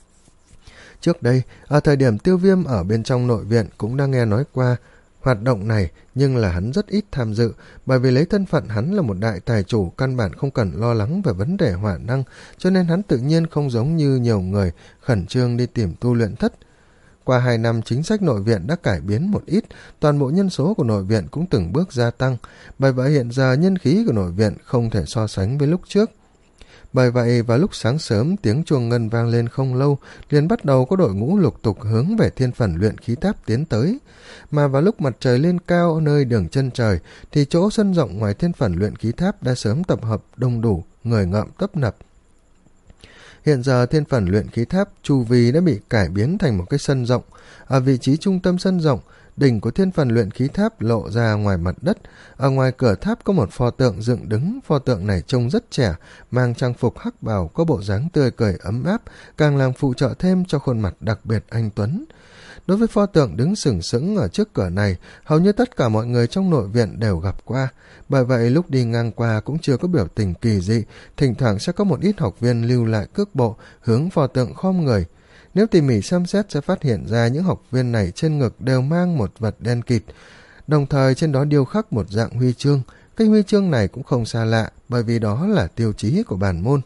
Trước đây, ở thời điểm Tiêu Viêm ở bên trong nội viện cũng đã nghe nói qua hoạt động này, nhưng là hắn rất ít tham dự, bởi vì lấy thân phận hắn là một đại tài chủ căn bản không cần lo lắng về vấn đề hỏa năng, cho nên hắn tự nhiên không giống như nhiều người khẩn trương đi tìm tu luyện thất. Qua hai năm chính sách nội viện đã cải biến một ít, toàn bộ nhân số của nội viện cũng từng bước gia tăng, bởi vậy hiện giờ nhân khí của nội viện không thể so sánh với lúc trước. Bởi vậy vào lúc sáng sớm tiếng chuông ngân vang lên không lâu, liền bắt đầu có đội ngũ lục tục hướng về thiên phần luyện khí tháp tiến tới. Mà vào lúc mặt trời lên cao ở nơi đường chân trời thì chỗ sân rộng ngoài thiên phần luyện khí tháp đã sớm tập hợp đông đủ, người ngợm tấp nập. Hiện giờ thiên phần luyện khí tháp chu vi đã bị cải biến thành một cái sân rộng. Ở vị trí trung tâm sân rộng, đỉnh của thiên phần luyện khí tháp lộ ra ngoài mặt đất. Ở ngoài cửa tháp có một pho tượng dựng đứng, pho tượng này trông rất trẻ, mang trang phục hắc bào, có bộ dáng tươi cười ấm áp, càng làm phụ trợ thêm cho khuôn mặt đặc biệt anh tuấn. Đối với pho tượng đứng sừng sững ở trước cửa này, hầu như tất cả mọi người trong nội viện đều gặp qua, bởi vậy lúc đi ngang qua cũng chưa có biểu tình kỳ dị, thỉnh thoảng sẽ có một ít học viên lưu lại cước bộ, hướng pho tượng khom người. Nếu tỉ mỉ xem xét sẽ phát hiện ra những học viên này trên ngực đều mang một vật đen kịt, đồng thời trên đó điêu khắc một dạng huy chương. Cái huy chương này cũng không xa lạ, bởi vì đó là tiêu chí của bản môn.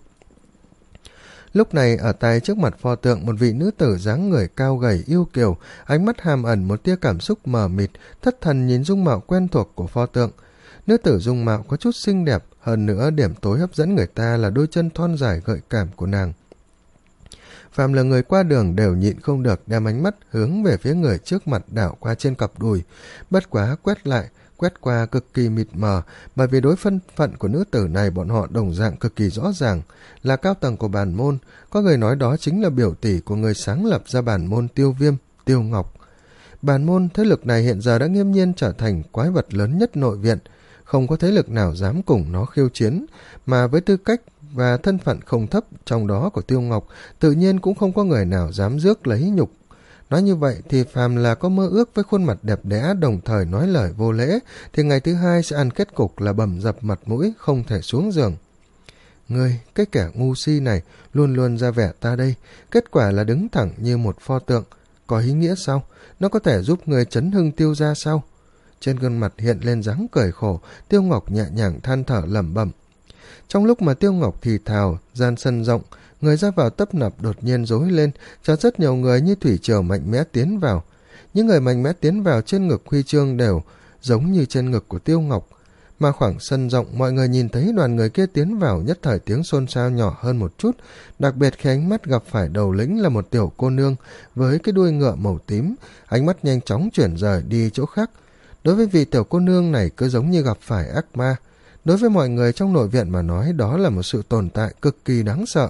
Lúc này ở tay trước mặt pho tượng một vị nữ tử dáng người cao gầy yêu kiều, ánh mắt hàm ẩn một tia cảm xúc mờ mịt, thất thần nhìn dung mạo quen thuộc của pho tượng. Nữ tử dung mạo có chút xinh đẹp, hơn nữa điểm tối hấp dẫn người ta là đôi chân thon dài gợi cảm của nàng. Phàm là người qua đường đều nhịn không được đem ánh mắt hướng về phía người trước mặt đảo qua trên cặp đùi, bất quá quét lại, quét qua cực kỳ mịt mờ, bởi vì đối phân phận của nữ tử này bọn họ đồng dạng cực kỳ rõ ràng, là cao tầng của bản môn, có người nói đó chính là biểu tỷ của người sáng lập ra bản môn Tiêu Viêm, Tiêu Ngọc. Bản môn thế lực này hiện giờ đã nghiêm nhiên trở thành quái vật lớn nhất nội viện, không có thế lực nào dám cùng nó khiêu chiến, mà với tư cách và thân phận không thấp trong đó của Tiêu Ngọc, tự nhiên cũng không có người nào dám rước lấy nhục. Nói như vậy thì phàm là có mơ ước với khuôn mặt đẹp đẽ đồng thời nói lời vô lễ thì ngày thứ hai sẽ ăn kết cục là bầm dập mặt mũi, không thể xuống giường. Ngươi, cái kẻ ngu si này, luôn luôn ra vẻ ta đây, kết quả là đứng thẳng như một pho tượng. Có ý nghĩa sao? Nó có thể giúp người chấn hưng Tiêu gia sao? Trên gương mặt hiện lên dáng cười khổ, Tiêu Ngọc nhẹ nhàng than thở lẩm bẩm. Trong lúc mà Tiêu Ngọc thì thào, gian sân rộng, người ra vào tấp nập đột nhiên rối lên, cho rất nhiều người như thủy triều mạnh mẽ tiến vào. Những người mạnh mẽ tiến vào trên ngực huy chương đều giống như trên ngực của Tiêu Ngọc. Mà khoảng sân rộng, mọi người nhìn thấy đoàn người kia tiến vào, nhất thời tiếng xôn xao nhỏ hơn một chút, đặc biệt khi ánh mắt gặp phải đầu lĩnh là một tiểu cô nương với cái đuôi ngựa màu tím, ánh mắt nhanh chóng chuyển rời đi chỗ khác. Đối với vị tiểu cô nương này cứ giống như gặp phải ác ma. Đối với mọi người trong nội viện mà nói, đó là một sự tồn tại cực kỳ đáng sợ.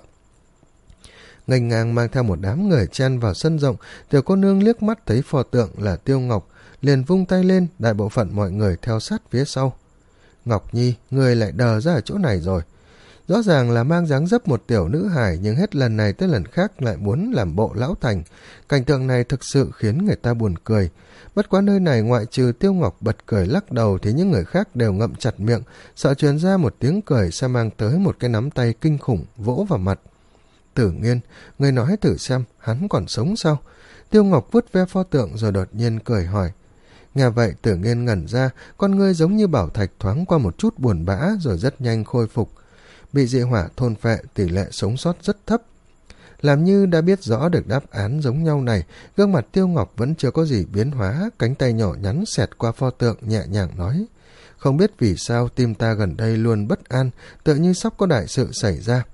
Nghênh ngang mang theo một đám người chen vào sân rộng, tiểu cô nương liếc mắt thấy pho tượng là Tiêu Ngọc, liền vung tay lên, đại bộ phận mọi người theo sát phía sau. Ngọc Nhi, người lại đờ ra ở chỗ này rồi. Rõ ràng là mang dáng dấp một tiểu nữ hài, nhưng hết lần này tới lần khác lại muốn làm bộ lão thành. Cảnh tượng này thực sự khiến người ta buồn cười. Bất quá nơi này ngoại trừ Tiêu Ngọc bật cười lắc đầu thì những người khác đều ngậm chặt miệng, sợ truyền ra một tiếng cười sẽ mang tới một cái nắm tay kinh khủng vỗ vào mặt. Tử Nghiên, người nói thử xem, hắn còn sống sao? Tiêu Ngọc vuốt ve pho tượng rồi đột nhiên cười hỏi. Nghe vậy Tử Nghiên ngẩn ra, con ngươi giống như bảo thạch thoáng qua một chút buồn bã rồi rất nhanh khôi phục. Bị dị hỏa thôn phệ, tỷ lệ sống sót rất thấp. Làm như đã biết rõ được đáp án giống nhau này, gương mặt Tiêu Ngọc vẫn chưa có gì biến hóa, cánh tay nhỏ nhắn xẹt qua pho tượng nhẹ nhàng nói. Không biết vì sao tim ta gần đây luôn bất an, tựa như sắp có đại sự xảy ra.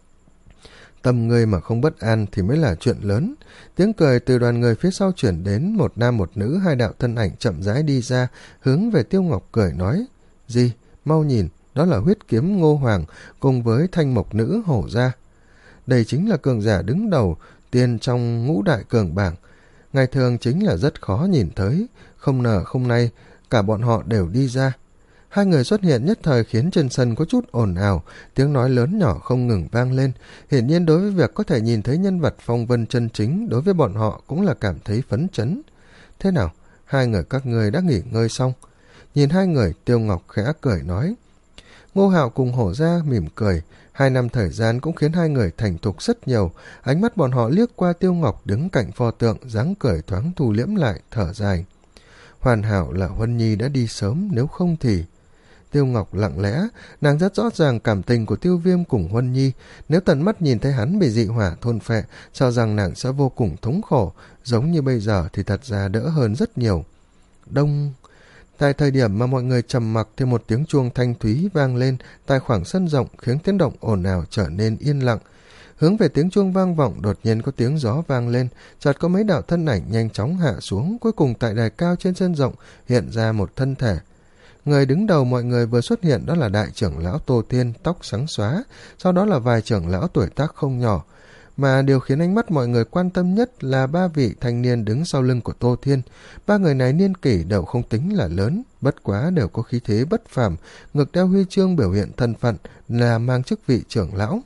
Tâm ngươi mà không bất an thì mới là chuyện lớn. Tiếng cười từ đoàn người phía sau chuyển đến, một nam một nữ, hai đạo thân ảnh chậm rãi đi ra, hướng về Tiêu Ngọc cười nói. Gì? Mau nhìn, đó là huyết kiếm Ngô Hoàng cùng với thanh mộc nữ Hổ Gia. Đây chính là cường giả đứng đầu tiên trong ngũ đại cường bảng. Ngày thường chính là rất khó nhìn thấy, không ngờ hôm nay cả bọn họ đều đi ra. Hai người xuất hiện nhất thời khiến trên sân có chút ồn ào, tiếng nói lớn nhỏ không ngừng vang lên. Hiển nhiên đối với việc có thể nhìn thấy nhân vật phong vân chân chính, đối với bọn họ cũng là cảm thấy phấn chấn. Thế nào, hai người các ngươi đã nghỉ ngơi xong? Nhìn hai người, Tiêu Ngọc khẽ cười nói. Ngô Hạo cùng Hổ Gia mỉm cười, hai năm thời gian cũng khiến hai người thành thục rất nhiều. Ánh mắt bọn họ liếc qua Tiêu Ngọc đứng cạnh pho tượng, dáng cười thoáng thu liễm lại, thở dài. Hoàn hảo là Huân Nhi đã đi sớm, nếu không thì... Tiêu Ngọc lặng lẽ, nàng rất rõ ràng cảm tình của Tiêu Viêm cùng Huân Nhi. Nếu tận mắt nhìn thấy hắn bị dị hỏa thôn phệ, cho rằng nàng sẽ vô cùng thống khổ, giống như bây giờ thì thật ra đỡ hơn rất nhiều. Đông... Tại thời điểm mà mọi người trầm mặc thì một tiếng chuông thanh thúy vang lên tại khoảng sân rộng, khiến tiếng động ồn ào trở nên yên lặng. Hướng về tiếng chuông vang vọng, đột nhiên có tiếng gió vang lên, chợt có mấy đạo thân ảnh nhanh chóng hạ xuống, cuối cùng tại đài cao trên sân rộng hiện ra một thân thể. Người đứng đầu mọi người vừa xuất hiện đó là đại trưởng lão Tô Thiên, tóc sáng xóa, sau đó là vài trưởng lão tuổi tác không nhỏ. Mà điều khiến ánh mắt mọi người quan tâm nhất là ba vị thanh niên đứng sau lưng của Tô Thiên. Ba người này niên kỷ đều không tính là lớn, bất quá đều có khí thế bất phàm, ngực đeo huy chương biểu hiện thân phận là mang chức vị trưởng lão.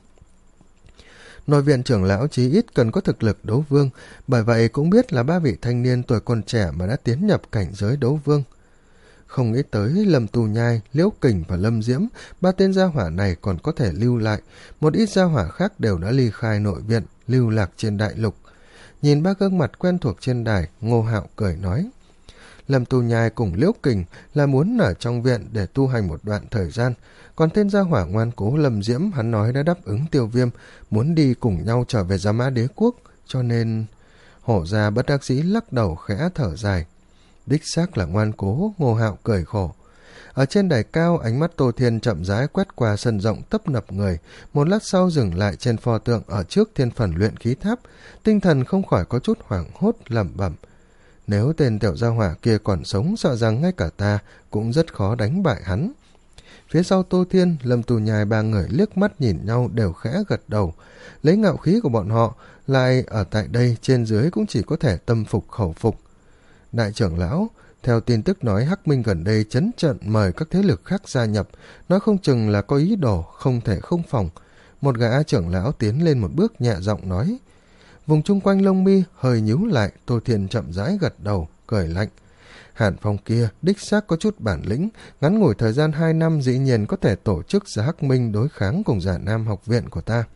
Nội viện trưởng lão chí ít cần có thực lực đấu vương, bởi vậy cũng biết là ba vị thanh niên tuổi còn trẻ mà đã tiến nhập cảnh giới đấu vương. Không nghĩ tới Lâm Tù Nhai, Liễu Kình và Lâm Diễm, ba tên gia hỏa này còn có thể lưu lại, một ít gia hỏa khác đều đã ly khai nội viện, lưu lạc trên đại lục. Nhìn ba gương mặt quen thuộc trên đài, Ngô Hạo cười nói. Lâm Tù Nhai cùng Liễu Kình là muốn ở trong viện để tu hành một đoạn thời gian, còn tên gia hỏa ngoan cố Lâm Diễm hắn nói đã đáp ứng Tiêu Viêm, muốn đi cùng nhau trở về Gia Mã Đế Quốc, cho nên... Hổ Gia bất đắc dĩ lắc đầu khẽ thở dài. Đích xác là ngoan cố, Ngô Hạo cười khổ. Ở trên đài cao, ánh mắt Tô Thiên chậm rãi quét qua sân rộng tấp nập người, một lát sau dừng lại trên pho tượng ở trước thiên phần luyện khí tháp, tinh thần không khỏi có chút hoảng hốt lẩm bẩm. Nếu tên tiểu gia hỏa kia còn sống, sợ rằng ngay cả ta cũng rất khó đánh bại hắn. Phía sau Tô Thiên, Lâm Tù Nhai ba người liếc mắt nhìn nhau đều khẽ gật đầu. Lấy ngạo khí của bọn họ, lại ở tại đây trên dưới cũng chỉ có thể tâm phục khẩu phục. Đại trưởng lão, theo tin tức nói Hắc Minh gần đây trấn trận mời các thế lực khác gia nhập, nói không chừng là có ý đồ không thể không phòng. một gã trưởng lão tiến lên một bước nhẹ giọng nói. Vùng chung quanh lông mi hơi nhíu lại, Tô Thiên chậm rãi gật đầu, cười lạnh. Hàn Phong kia đích xác có chút bản lĩnh, ngắn ngủi thời gian hai năm dĩ nhiên có thể tổ chức ra Hắc Minh đối kháng cùng Giả Nam học viện của ta.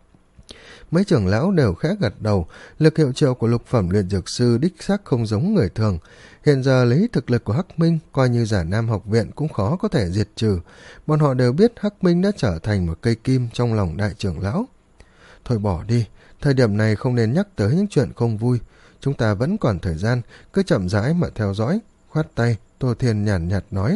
Mấy trưởng lão đều khẽ gật đầu, lực hiệu triệu của lục phẩm luyện dược sư đích xác không giống người thường. Hiện giờ lấy thực lực của Hắc Minh, coi như Giả Nam học viện cũng khó có thể diệt trừ. Bọn họ đều biết Hắc Minh đã trở thành một cây kim trong lòng đại trưởng lão. Thôi bỏ đi, thời điểm này không nên nhắc tới những chuyện không vui. Chúng ta vẫn còn thời gian, cứ chậm rãi mà theo dõi. Khoát tay, Tô Thiên nhàn nhạt nói.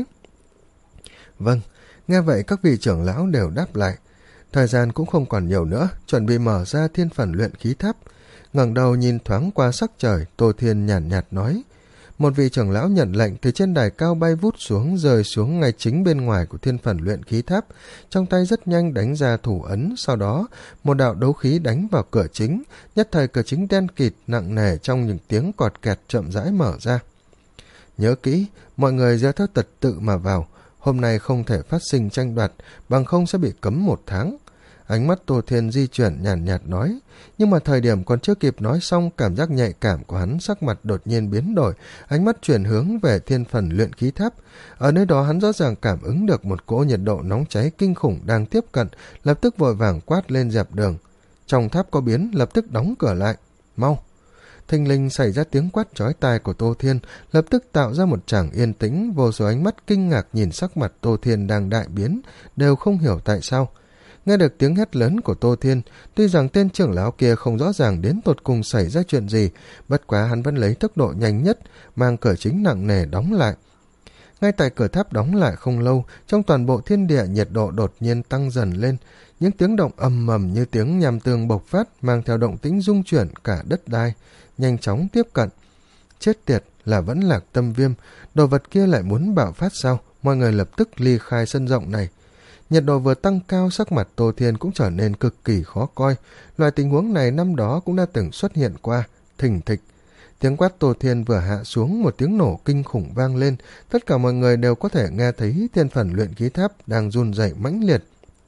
Vâng, nghe vậy các vị trưởng lão đều đáp lại. Thời gian cũng không còn nhiều nữa, chuẩn bị mở ra thiên phần luyện khí tháp. Ngẩng đầu nhìn thoáng qua sắc trời, Tô Thiên nhàn nhạt nói. Một vị trưởng lão nhận lệnh từ trên đài cao bay vút xuống, rơi xuống ngay chính bên ngoài của thiên phần luyện khí tháp. Trong tay rất nhanh đánh ra thủ ấn, sau đó một đạo đấu khí đánh vào cửa chính. Nhất thời cửa chính đen kịt nặng nề trong những tiếng cọt kẹt chậm rãi mở ra. Nhớ kỹ, mọi người gieo theo trật tự mà vào. Hôm nay không thể phát sinh tranh đoạt, bằng không sẽ bị cấm một tháng. Ánh mắt Tô Thiên di chuyển nhàn nhạt, nhạt nói, nhưng mà thời điểm còn chưa kịp nói xong, cảm giác nhạy cảm của hắn sắc mặt đột nhiên biến đổi, ánh mắt chuyển hướng về thiên phần luyện khí tháp. Ở nơi đó hắn rõ ràng cảm ứng được một cỗ nhiệt độ nóng cháy kinh khủng đang tiếp cận, lập tức vội vàng quát lên dẹp đường. Trong tháp có biến, lập tức đóng cửa lại. Mau! Thình lình xảy ra tiếng quát chói tai của Tô Thiên, lập tức tạo ra một tràng yên tĩnh, vô số ánh mắt kinh ngạc nhìn sắc mặt Tô Thiên đang đại biến, đều không hiểu tại sao. Nghe được tiếng hét lớn của Tô Thiên, tuy rằng tên trưởng lão kia không rõ ràng đến tột cùng xảy ra chuyện gì, bất quá hắn vẫn lấy tốc độ nhanh nhất, mang cửa chính nặng nề đóng lại. Ngay tại cửa tháp đóng lại không lâu, trong toàn bộ thiên địa nhiệt độ đột nhiên tăng dần lên, những tiếng động ầm ầm như tiếng nham tương bộc phát, mang theo động tĩnh rung chuyển cả đất đai, nhanh chóng tiếp cận. Chết tiệt, là vẫn Lạc Tâm Viêm, đồ vật kia lại muốn bạo phát sao? Mọi người lập tức ly khai sân rộng này. Nhiệt độ vừa tăng cao, sắc mặt Tô Thiên cũng trở nên cực kỳ khó coi. Loại tình huống này năm đó cũng đã từng xuất hiện qua. Thình thịch, tiếng quát Tô Thiên vừa hạ xuống, một tiếng nổ kinh khủng vang lên. Tất cả mọi người đều có thể nghe thấy thiên phần luyện khí tháp đang run rẩy mãnh liệt.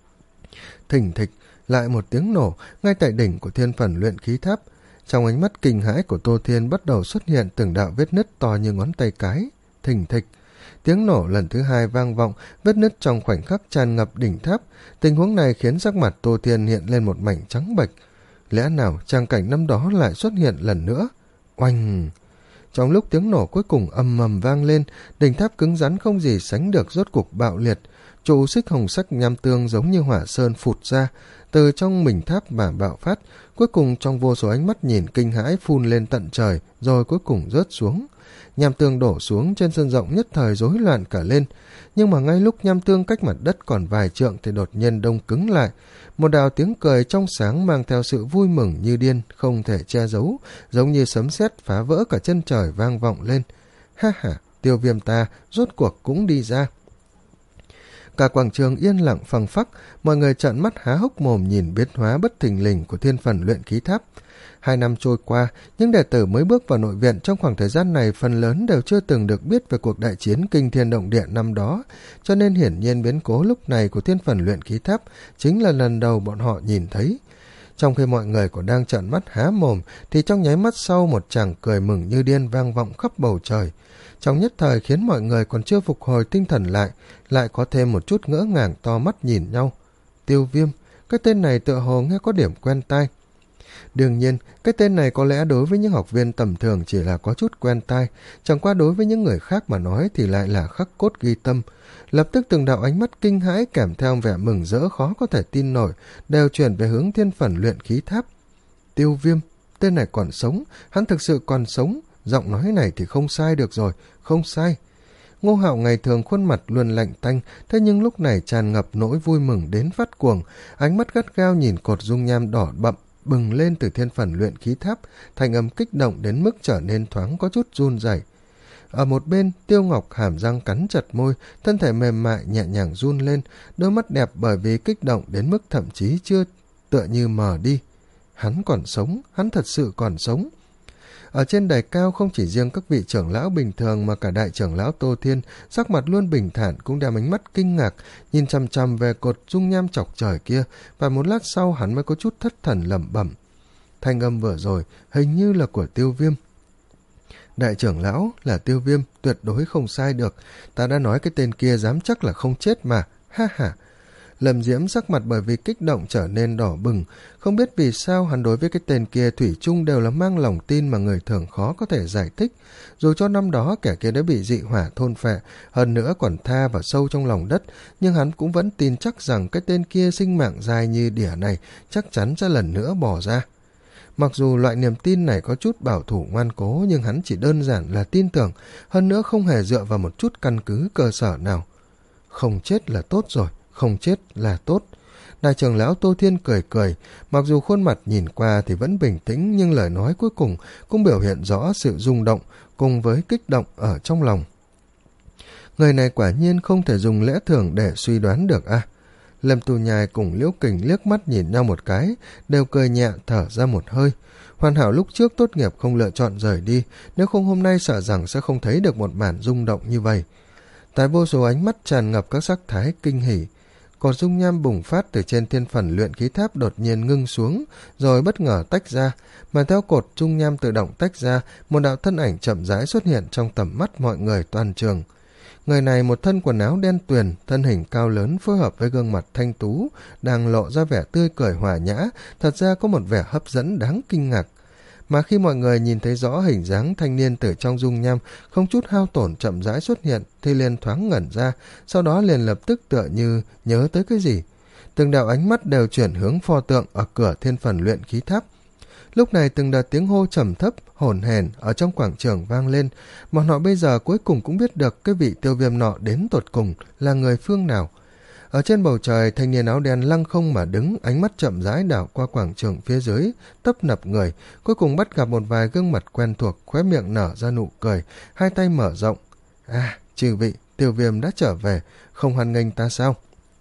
Thình thịch, lại một tiếng nổ ngay tại đỉnh của thiên phần luyện khí tháp. Trong ánh mắt kinh hãi của Tô Thiên bắt đầu xuất hiện từng đạo vết nứt to như ngón tay cái. Thình thịch, tiếng nổ lần thứ hai vang vọng, vết nứt trong khoảnh khắc tràn ngập đỉnh tháp. Tình huống này khiến sắc mặt Tô Thiên hiện lên một mảnh trắng bệch. Lẽ nào trang cảnh năm đó lại xuất hiện lần nữa? Oanh! Trong lúc tiếng nổ cuối cùng ầm ầm vang lên, đỉnh tháp cứng rắn không gì sánh được rốt cục bạo liệt. Trụ xích hồng sắc nham tương giống như hỏa sơn phụt ra từ trong mình tháp mà bạo phát, cuối cùng trong vô số ánh mắt nhìn kinh hãi phun lên tận trời, rồi cuối cùng rớt xuống. Nham tương đổ xuống trên sân rộng, nhất thời rối loạn cả lên. Nhưng mà ngay lúc nham tương cách mặt đất còn vài trượng thì đột nhiên đông cứng lại. Một đạo tiếng cười trong sáng mang theo sự vui mừng như điên, không thể che giấu, giống như sấm sét phá vỡ cả chân trời vang vọng lên. Ha ha, Tiêu Viêm ta rốt cuộc cũng đi ra. Cả quảng trường yên lặng phăng phắc, mọi người trợn mắt há hốc mồm nhìn biến hóa bất thình lình của thiên phần luyện khí tháp. Hai năm trôi qua, những đệ tử mới bước vào nội viện trong khoảng thời gian này phần lớn đều chưa từng được biết về cuộc đại chiến kinh thiên động địa năm đó, cho nên hiển nhiên biến cố lúc này của thiên phần luyện khí tháp chính là lần đầu bọn họ nhìn thấy. Trong khi mọi người còn đang trợn mắt há mồm, thì trong nháy mắt sau một tràng cười mừng như điên vang vọng khắp bầu trời. Trong nhất thời khiến mọi người còn chưa phục hồi tinh thần lại, lại có thêm một chút ngỡ ngàng to mắt nhìn nhau. Tiêu Viêm, cái tên này tựa hồ nghe có điểm quen tai. Đương nhiên, cái tên này có lẽ đối với những học viên tầm thường chỉ là có chút quen tai, chẳng qua đối với những người khác mà nói thì lại là khắc cốt ghi tâm. Lập tức từng đạo ánh mắt kinh hãi kèm theo vẻ mừng rỡ khó có thể tin nổi, đều chuyển về hướng thiên phần luyện khí tháp. Tiêu Viêm, tên này còn sống, hắn thực sự còn sống, giọng nói này thì không sai được rồi, không sai. Ngô Hạo ngày thường khuôn mặt luôn lạnh tanh, thế nhưng lúc này tràn ngập nỗi vui mừng đến phát cuồng, ánh mắt gắt gao nhìn cột dung nham đỏ bậm bừng lên từ thiên phần luyện khí tháp, thành âm kích động đến mức trở nên thoáng có chút run rẩy. Ở một bên, Tiêu Ngọc hàm răng cắn chặt môi, thân thể mềm mại nhẹ nhàng run lên, đôi mắt đẹp bởi vì kích động đến mức thậm chí chưa tựa như mờ đi. Hắn còn sống, hắn thật sự còn sống. Ở trên đài cao không chỉ riêng các vị trưởng lão bình thường mà cả đại trưởng lão Tô Thiên, sắc mặt luôn bình thản cũng đem ánh mắt kinh ngạc, nhìn chằm chằm về cột dung nham chọc trời kia, và một lát sau hắn mới có chút thất thần lẩm bẩm. Thanh âm vừa rồi hình như là của Tiêu Viêm. Đại trưởng lão là Tiêu Viêm, tuyệt đối không sai được. Ta đã nói cái tên kia dám chắc là không chết mà, ha ha. Lâm Diễm sắc mặt bởi vì kích động trở nên đỏ bừng, không biết vì sao hắn đối với cái tên kia thủy chung đều là mang lòng tin mà người thường khó có thể giải thích. Dù cho năm đó kẻ kia đã bị dị hỏa thôn phệ, hơn nữa còn tha vào sâu trong lòng đất, nhưng hắn cũng vẫn tin chắc rằng cái tên kia sinh mạng dài như đỉa này chắc chắn sẽ lần nữa bỏ ra. Mặc dù loại niềm tin này có chút bảo thủ ngoan cố, nhưng hắn chỉ đơn giản là tin tưởng, hơn nữa không hề dựa vào một chút căn cứ cơ sở nào. Không chết là tốt rồi, không chết là tốt. Đại trưởng lão Tô Thiên cười cười, mặc dù khuôn mặt nhìn qua thì vẫn bình tĩnh, nhưng lời nói cuối cùng cũng biểu hiện rõ sự rung động cùng với kích động ở trong lòng. Người này quả nhiên không thể dùng lẽ thường để suy đoán được à. Lâm Tu Nhai cùng Liễu Kình liếc mắt nhìn nhau một cái, đều cười nhẹ thở ra một hơi. Hoàn hảo lúc trước tốt nghiệp không lựa chọn rời đi, nếu không hôm nay sợ rằng sẽ không thấy được một màn rung động như vậy. Tại vô số ánh mắt tràn ngập các sắc thái kinh hỉ, cột dung nham bùng phát từ trên thiên phần luyện khí tháp đột nhiên ngưng xuống, rồi bất ngờ tách ra, mà theo cột dung nham tự động tách ra, một đạo thân ảnh chậm rãi xuất hiện trong tầm mắt mọi người toàn trường. Người này một thân quần áo đen tuyền, thân hình cao lớn phối hợp với gương mặt thanh tú, đang lộ ra vẻ tươi cười hòa nhã, thật ra có một vẻ hấp dẫn đáng kinh ngạc. Mà khi mọi người nhìn thấy rõ hình dáng thanh niên từ trong dung nham không chút hao tổn chậm rãi xuất hiện, thì liền thoáng ngẩn ra, sau đó liền lập tức tựa như nhớ tới cái gì. Từng đạo ánh mắt đều chuyển hướng pho tượng ở cửa thiên phần luyện khí tháp. Lúc này từng đợt tiếng hô trầm thấp, hổn hển ở trong quảng trường vang lên. Bọn họ bây giờ cuối cùng cũng biết được cái vị Tiêu Viêm nọ đến tột cùng là người phương nào. Ở trên bầu trời, thanh niên áo đen lăng không mà đứng, ánh mắt chậm rãi đảo qua quảng trường phía dưới, tấp nập người, cuối cùng bắt gặp một vài gương mặt quen thuộc, khóe miệng nở ra nụ cười, hai tay mở rộng. À, chư vị, Tiêu Viêm đã trở về, không hoan nghênh ta sao?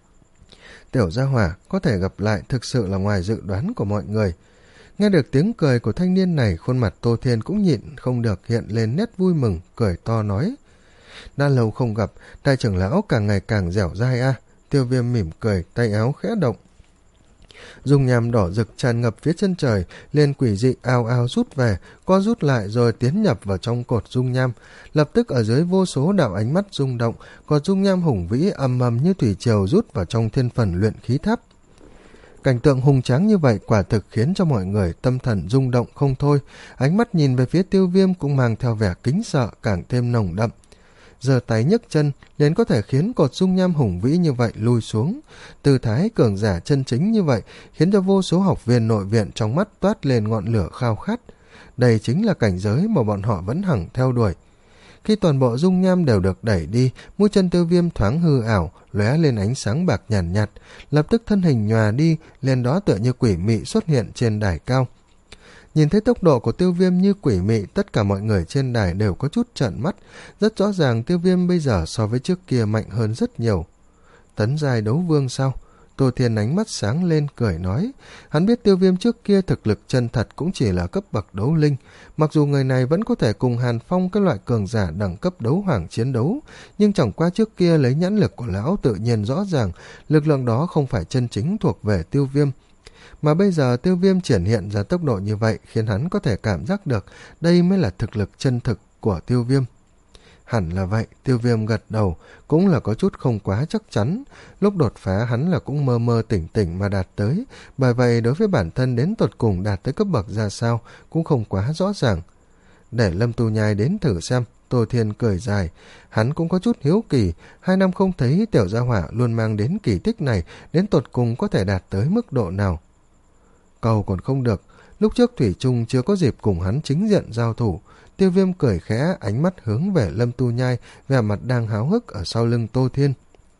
Tiểu gia hỏa có thể gặp lại thực sự là ngoài dự đoán của mọi người. Nghe được tiếng cười của thanh niên này, khuôn mặt Tô Thiên cũng nhịn không được hiện lên nét vui mừng, cười to nói. Đã lâu không gặp, đại trưởng lão càng ngày càng dẻo dai a. À. Tiêu Viêm mỉm cười, tay áo khẽ động. Dung nham đỏ rực tràn ngập phía chân trời, liền quỷ dị ao ao rút về, co rút lại rồi tiến nhập vào trong cột dung nham. Lập tức ở dưới vô số đạo ánh mắt rung động, cột dung nham hùng vĩ ầm ầm như thủy triều rút vào trong thiên phần luyện khí tháp. Cảnh tượng hùng tráng như vậy quả thực khiến cho mọi người tâm thần rung động không thôi, ánh mắt nhìn về phía Tiêu Viêm cũng mang theo vẻ kính sợ càng thêm nồng đậm. Giơ tay nhấc chân liền có thể khiến cột dung nham hùng vĩ như vậy lùi xuống. Tư thái cường giả chân chính như vậy khiến cho vô số học viên nội viện trong mắt toát lên ngọn lửa khao khát. Đây chính là cảnh giới mà bọn họ vẫn hằng theo đuổi. Khi toàn bộ dung nham đều được đẩy đi, mũi chân Tiêu Viêm thoáng hư ảo, lóe lên ánh sáng bạc nhàn nhạt, nhạt, lập tức thân hình nhòa đi, lên đó tựa như quỷ mị xuất hiện trên đài cao. Nhìn thấy tốc độ của Tiêu Viêm như quỷ mị, tất cả mọi người trên đài đều có chút trợn mắt. Rất rõ ràng Tiêu Viêm bây giờ so với trước kia mạnh hơn rất nhiều. Tấn giai đấu vương sao? Tô Thiên ánh mắt sáng lên cười nói. Hắn biết Tiêu Viêm trước kia thực lực chân thật cũng chỉ là cấp bậc đấu linh. Mặc dù người này vẫn có thể cùng Hàn Phong các loại cường giả đẳng cấp đấu hoàng chiến đấu, nhưng chẳng qua trước kia lấy nhãn lực của lão tự nhiên rõ ràng lực lượng đó không phải chân chính thuộc về Tiêu Viêm. Mà bây giờ Tiêu Viêm triển hiện ra tốc độ như vậy khiến hắn có thể cảm giác được đây mới là thực lực chân thực của Tiêu Viêm. Hẳn là vậy, Tiêu Viêm gật đầu, cũng là có chút không quá chắc chắn. Lúc đột phá hắn là cũng mơ mơ tỉnh tỉnh mà đạt tới, bởi vậy đối với bản thân đến tột cùng đạt tới cấp bậc ra sao cũng không quá rõ ràng. Để Lâm Tu Nhai đến thử xem, Tô Thiên cười dài, hắn cũng có chút hiếu kỳ, hai năm không thấy tiểu gia hỏa luôn mang đến kỳ tích này, đến tột cùng có thể đạt tới mức độ nào. Cầu còn không được, lúc trước Thủy Trung chưa có dịp cùng hắn chính diện giao thủ. Tiêu Viêm cười khẽ, ánh mắt hướng về Lâm Tu Nhai, vẻ mặt đang háo hức ở sau lưng Tô Thiên.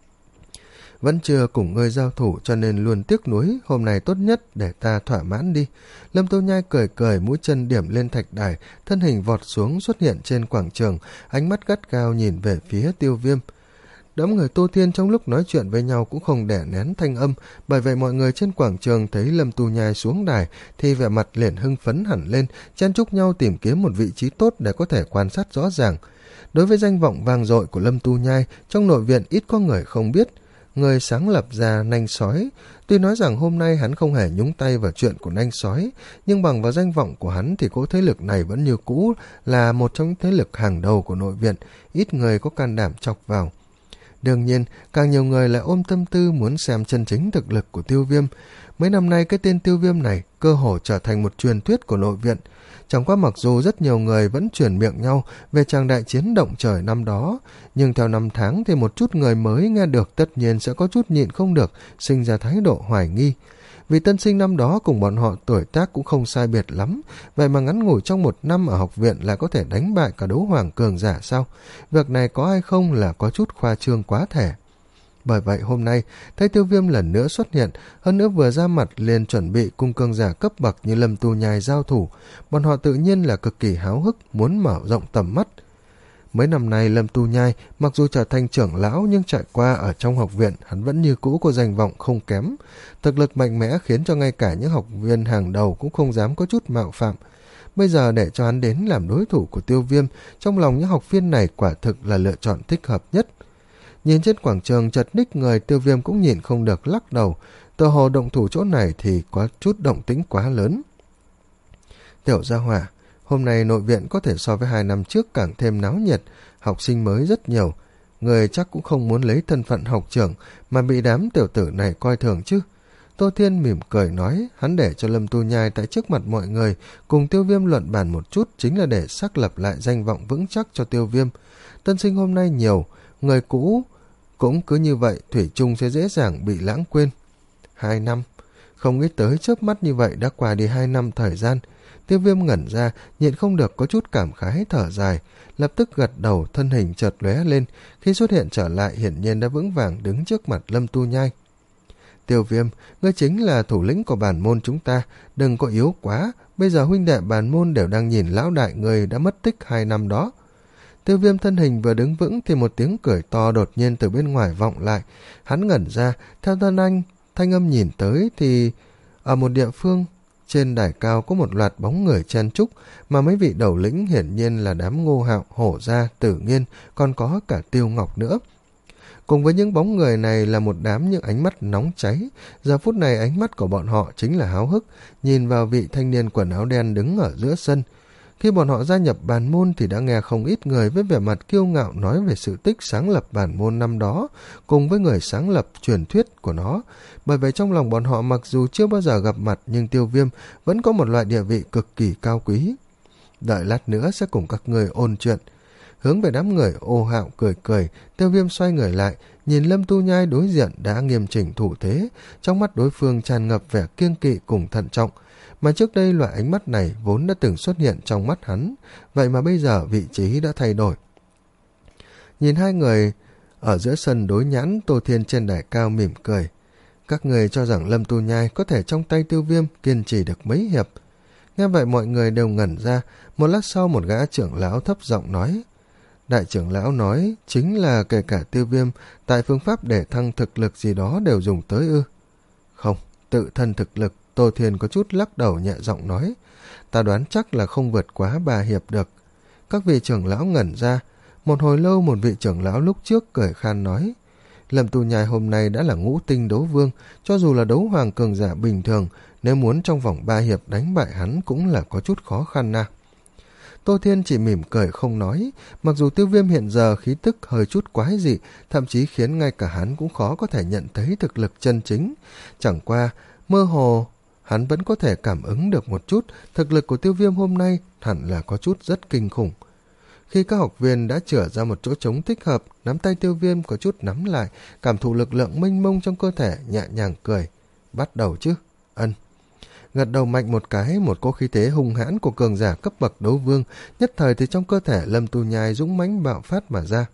Vẫn chưa cùng ngươi giao thủ cho nên luôn tiếc nuối, hôm nay tốt nhất để ta thỏa mãn đi. Lâm Tu Nhai cười cười, mũi chân điểm lên thạch đài, thân hình vọt xuống xuất hiện trên quảng trường, ánh mắt gắt gao nhìn về phía Tiêu Viêm. Đám người Tô Thiên trong lúc nói chuyện với nhau cũng không đè nén thanh âm, bởi vậy mọi người trên quảng trường thấy Lâm Tu Nhai xuống đài thì vẻ mặt liền hưng phấn hẳn lên, chen chúc nhau tìm kiếm một vị trí tốt để có thể quan sát rõ ràng. Đối với danh vọng vang dội của Lâm Tu Nhai, trong nội viện ít có người không biết. Người sáng lập ra Nanh Sói, tuy nói rằng hôm nay hắn không hề nhúng tay vào chuyện của Nanh Sói, nhưng bằng vào danh vọng của hắn thì cỗ thế lực này vẫn như cũ là một trong những thế lực hàng đầu của nội viện, ít người có can đảm chọc vào. Đương nhiên, càng nhiều người lại ôm tâm tư muốn xem chân chính thực lực của Tiêu Viêm. Mấy năm nay cái tên Tiêu Viêm này cơ hồ trở thành một truyền thuyết của nội viện. Chẳng qua mặc dù rất nhiều người vẫn truyền miệng nhau về tràng đại chiến động trời năm đó, nhưng theo năm tháng thì một chút người mới nghe được tất nhiên sẽ có chút nhịn không được, sinh ra thái độ hoài nghi. Vì tân sinh năm đó cùng bọn họ tuổi tác cũng không sai biệt lắm, vậy mà ngắn ngủi trong một năm ở học viện lại có thể đánh bại cả đấu hoàng cường giả sao? Việc này có hay không là có chút khoa trương quá thể. Bởi vậy hôm nay, thấy Tiêu Viêm lần nữa xuất hiện, hơn nữa vừa ra mặt liền chuẩn bị cùng cường giả cấp bậc như Lâm Tu Nhai giao thủ, bọn họ tự nhiên là cực kỳ háo hức, muốn mở rộng tầm mắt. Mấy năm nay Lâm Tu Nhai mặc dù trở thành trưởng lão nhưng trải qua ở trong học viện hắn vẫn như cũ có danh vọng không kém. Thực lực mạnh mẽ khiến cho ngay cả những học viên hàng đầu cũng không dám có chút mạo phạm. Bây giờ để cho hắn đến làm đối thủ của Tiêu Viêm, trong lòng những học viên này quả thực là lựa chọn thích hợp nhất. Nhìn trên quảng trường chật ních người, Tiêu Viêm cũng nhìn không được lắc đầu. Tờ hồ động thủ chỗ này thì có chút động tĩnh quá lớn. Tiểu gia hỏa, hôm nay nội viện có thể so với hai năm trước càng thêm náo nhiệt, học sinh mới rất nhiều. Người chắc cũng không muốn lấy thân phận học trưởng mà bị đám tiểu tử này coi thường chứ. Tô Thiên mỉm cười nói, hắn để cho Lâm Tu Nhai tại trước mặt mọi người cùng Tiêu Viêm luận bàn một chút chính là để xác lập lại danh vọng vững chắc cho Tiêu Viêm. Tân sinh hôm nay nhiều, người cũ cũng cứ như vậy thủy chung sẽ dễ dàng bị lãng quên. Hai năm, không nghĩ tới chớp mắt như vậy đã qua đi hai năm thời gian. Tiêu Viêm ngẩn ra, nhịn không được có chút cảm khái thở dài, lập tức gật đầu, thân hình chợt lóe lên, khi xuất hiện trở lại hiển nhiên đã vững vàng đứng trước mặt Lâm Tu Nhai. Tiêu Viêm, ngươi chính là thủ lĩnh của bản môn chúng ta, đừng có yếu quá, bây giờ huynh đệ bản môn đều đang nhìn lão đại người đã mất tích hai năm đó. Tiêu Viêm thân hình vừa đứng vững thì một tiếng cười to đột nhiên từ bên ngoài vọng lại, hắn ngẩn ra, theo thân anh, thanh âm nhìn tới thì ở một địa phương trên đài cao có một loạt bóng người chen chúc, mà mấy vị đầu lĩnh hiển nhiên là đám Ngô Hạo, Hổ Gia, Tử Nghiên, còn có cả Tiêu Ngọc nữa. Cùng với những bóng người này là một đám những ánh mắt nóng cháy, giờ phút này ánh mắt của bọn họ chính là háo hức, nhìn vào vị thanh niên quần áo đen đứng ở giữa sân. Khi bọn họ gia nhập bản môn thì đã nghe không ít người với vẻ mặt kiêu ngạo nói về sự tích sáng lập bản môn năm đó, cùng với người sáng lập truyền thuyết của nó. Bởi vậy trong lòng bọn họ mặc dù chưa bao giờ gặp mặt nhưng Tiêu Viêm vẫn có một loại địa vị cực kỳ cao quý. Đợi lát nữa sẽ cùng các người ôn chuyện. Hướng về đám người ô hạo cười cười, Tiêu Viêm xoay người lại, nhìn Lâm Tu Nhai đối diện đã nghiêm chỉnh thủ thế, trong mắt đối phương tràn ngập vẻ kiêng kỵ cùng thận trọng. Mà trước đây loại ánh mắt này vốn đã từng xuất hiện trong mắt hắn, vậy mà bây giờ vị trí đã thay đổi. Nhìn hai người ở giữa sân đối nhãn, Tô Thiên trên đài cao mỉm cười. Các người cho rằng Lâm Tu Nhai có thể trong tay Tiêu Viêm kiên trì được mấy hiệp. Nghe vậy mọi người đều ngẩn ra, một lát sau một gã trưởng lão thấp giọng nói. Đại trưởng lão nói chính là kể cả Tiêu Viêm tại phương pháp để thăng thực lực gì đó đều dùng tới ư? Không, tự thân thực lực. Tô Thiên có chút lắc đầu nhẹ giọng nói, ta đoán chắc là không vượt quá ba hiệp được. Các vị trưởng lão ngẩn ra, một hồi lâu một vị trưởng lão lúc trước cười khan nói, Lâm Tu Nhai hôm nay đã là ngũ tinh đấu vương, cho dù là đấu hoàng cường giả bình thường, nếu muốn trong vòng ba hiệp đánh bại hắn cũng là có chút khó khăn na. Tô Thiên chỉ mỉm cười không nói, mặc dù Tiêu Viêm hiện giờ khí tức hơi chút quái dị, thậm chí khiến ngay cả hắn cũng khó có thể nhận thấy thực lực chân chính. Chẳng qua, mơ hồ hắn vẫn có thể cảm ứng được một chút, thực lực của Tiêu Viêm hôm nay hẳn là có chút rất kinh khủng. Khi các học viên đã chữa ra một chỗ trống thích hợp, nắm tay Tiêu Viêm có chút nắm lại, cảm thụ lực lượng mênh mông trong cơ thể, nhẹ nhàng cười. Bắt đầu chứ? Ân. Gật đầu mạnh một cái, một cỗ khí thế hung hãn của cường giả cấp bậc đấu vương, nhất thời thì trong cơ thể Lâm Tu Nhai dũng mãnh bạo phát mà ra.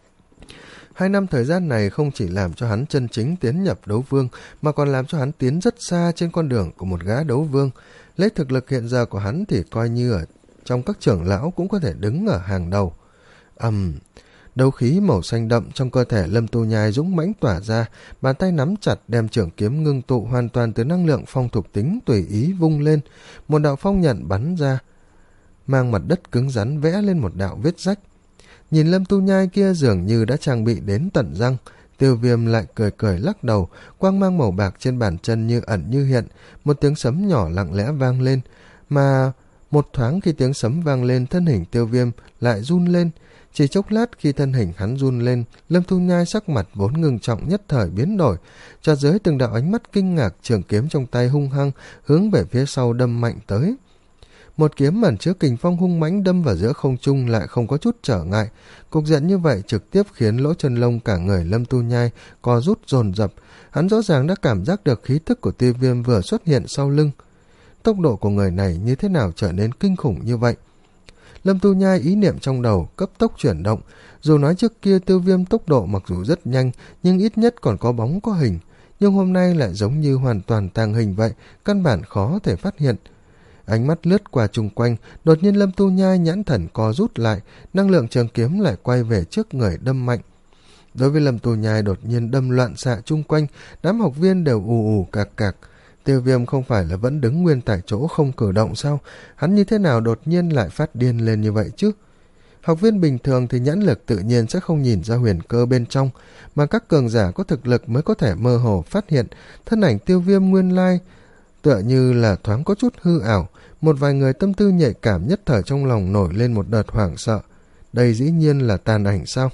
Hai năm thời gian này không chỉ làm cho hắn chân chính tiến nhập đấu vương, mà còn làm cho hắn tiến rất xa trên con đường của một gã đấu vương. Lấy thực lực hiện giờ của hắn thì coi như ở trong các trưởng lão cũng có thể đứng ở hàng đầu. Ầm, um, Đấu khí màu xanh đậm trong cơ thể Lâm Tu Nhai dũng mãnh tỏa ra, bàn tay nắm chặt đem trường kiếm ngưng tụ hoàn toàn từ năng lượng phong thuộc tính tùy ý vung lên, một đạo phong nhận bắn ra, mang mặt đất cứng rắn vẽ lên một đạo vết rách. Nhìn Lâm Tu Nhai kia dường như đã trang bị đến tận răng, Tiêu Viêm lại cười cười lắc đầu, quang mang màu bạc trên bàn chân như ẩn như hiện, một tiếng sấm nhỏ lặng lẽ vang lên, mà một thoáng khi tiếng sấm vang lên, thân hình Tiêu Viêm lại run lên. Chỉ chốc lát khi thân hình hắn run lên, Lâm Tu Nhai sắc mặt vốn ngưng trọng nhất thời biến đổi, chợt dưới từng đạo ánh mắt kinh ngạc, trường kiếm trong tay hung hăng hướng về phía sau đâm mạnh tới. Một kiếm ẩn chứa kình phong hung mãnh đâm vào giữa không trung lại không có chút trở ngại. Cục diện như vậy trực tiếp khiến lỗ chân lông cả người Lâm Tu Nhai co rút dồn dập. Hắn rõ ràng đã cảm giác được khí tức của Tiêu Viêm vừa xuất hiện sau lưng. Tốc độ của người này như thế nào trở nên kinh khủng như vậy? Lâm Tu Nhai ý niệm trong đầu cấp tốc chuyển động. Dù nói trước kia Tiêu Viêm tốc độ mặc dù rất nhanh, nhưng ít nhất còn có bóng có hình. Nhưng hôm nay lại giống như hoàn toàn tàng hình vậy, căn bản khó thể phát hiện. Ánh mắt lướt qua chung quanh, đột nhiên Lâm Tu Nhai nhãn thần co rút lại, năng lượng trường kiếm lại quay về trước người đâm mạnh. Đối với Lâm Tu Nhai đột nhiên đâm loạn xạ chung quanh, đám học viên đều ù ù cạc cạc. Tiêu Viêm không phải là vẫn đứng nguyên tại chỗ không cử động sao? Hắn như thế nào đột nhiên lại phát điên lên như vậy chứ? Học viên bình thường thì nhãn lực tự nhiên sẽ không nhìn ra huyền cơ bên trong, mà các cường giả có thực lực mới có thể mơ hồ phát hiện thân ảnh Tiêu Viêm nguyên lai tựa như là thoáng có chút hư ảo. Một vài người tâm tư nhạy cảm nhất thời trong lòng nổi lên một đợt hoảng sợ. Đây dĩ nhiên là tàn ảnh sao?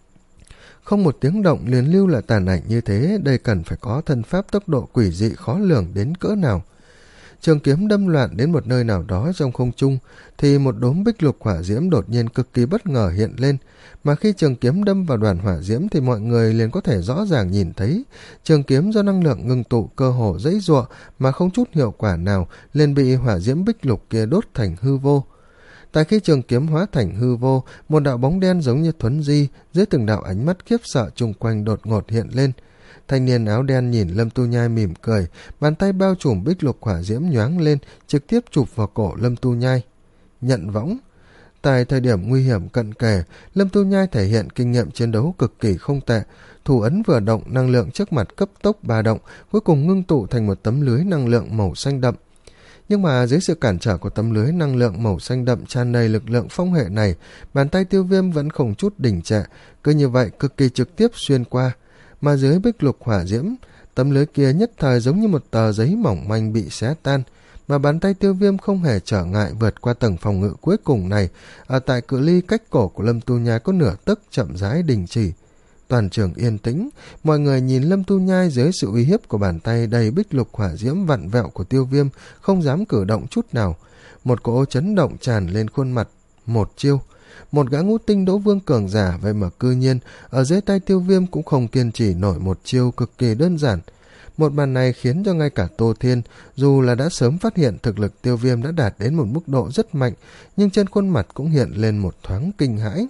Không một tiếng động liền lưu là tàn ảnh như thế, đây cần phải có thân pháp tốc độ quỷ dị khó lường đến cỡ nào. Trường kiếm đâm loạn đến một nơi nào đó trong không trung, thì một đốm bích lục hỏa diễm đột nhiên cực kỳ bất ngờ hiện lên, mà khi trường kiếm đâm vào đoàn hỏa diễm thì mọi người liền có thể rõ ràng nhìn thấy trường kiếm do năng lượng ngưng tụ cơ hồ dãy giụa mà không chút hiệu quả nào, liền bị hỏa diễm bích lục kia đốt thành hư vô. Tại khi trường kiếm hóa thành hư vô, một đạo bóng đen giống như thuấn di dưới từng đạo ánh mắt khiếp sợ chung quanh đột ngột hiện lên. Thanh niên áo đen nhìn Lâm Tu Nhai mỉm cười, bàn tay bao trùm bích lục hỏa diễm nhoáng lên, trực tiếp chụp vào cổ Lâm Tu Nhai. Nhận võng. Tại thời điểm nguy hiểm cận kề, Lâm Tu Nhai thể hiện kinh nghiệm chiến đấu cực kỳ không tệ. Thủ ấn vừa động, năng lượng trước mặt cấp tốc ba động, cuối cùng ngưng tụ thành một tấm lưới năng lượng màu xanh đậm. Nhưng mà dưới sự cản trở của tấm lưới năng lượng màu xanh đậm tràn đầy lực lượng phong hệ này, bàn tay Tiêu Viêm vẫn không chút đình trệ, cứ như vậy cực kỳ trực tiếp xuyên qua. Mà dưới bích lục hỏa diễm, tấm lưới kia nhất thời giống như một tờ giấy mỏng manh bị xé tan, mà bàn tay Tiêu Viêm không hề trở ngại vượt qua tầng phòng ngự cuối cùng này, ở tại cự ly cách cổ của Lâm Tu Nhai có nửa tấc chậm rãi đình chỉ. Toàn trường yên tĩnh, mọi người nhìn Lâm Tu Nhai dưới sự uy hiếp của bàn tay đầy bích lục hỏa diễm vặn vẹo của Tiêu Viêm, không dám cử động chút nào. Một cỗ chấn động tràn lên khuôn mặt. Một chiêu. Một gã ngũ tinh đấu vương cường giả, vậy mà cư nhiên ở dưới tay Tiêu Viêm cũng không kiên trì nổi một chiêu cực kỳ đơn giản. Một màn này khiến cho ngay cả Tô Thiên, dù là đã sớm phát hiện thực lực Tiêu Viêm đã đạt đến một mức độ rất mạnh, nhưng trên khuôn mặt cũng hiện lên một thoáng kinh hãi.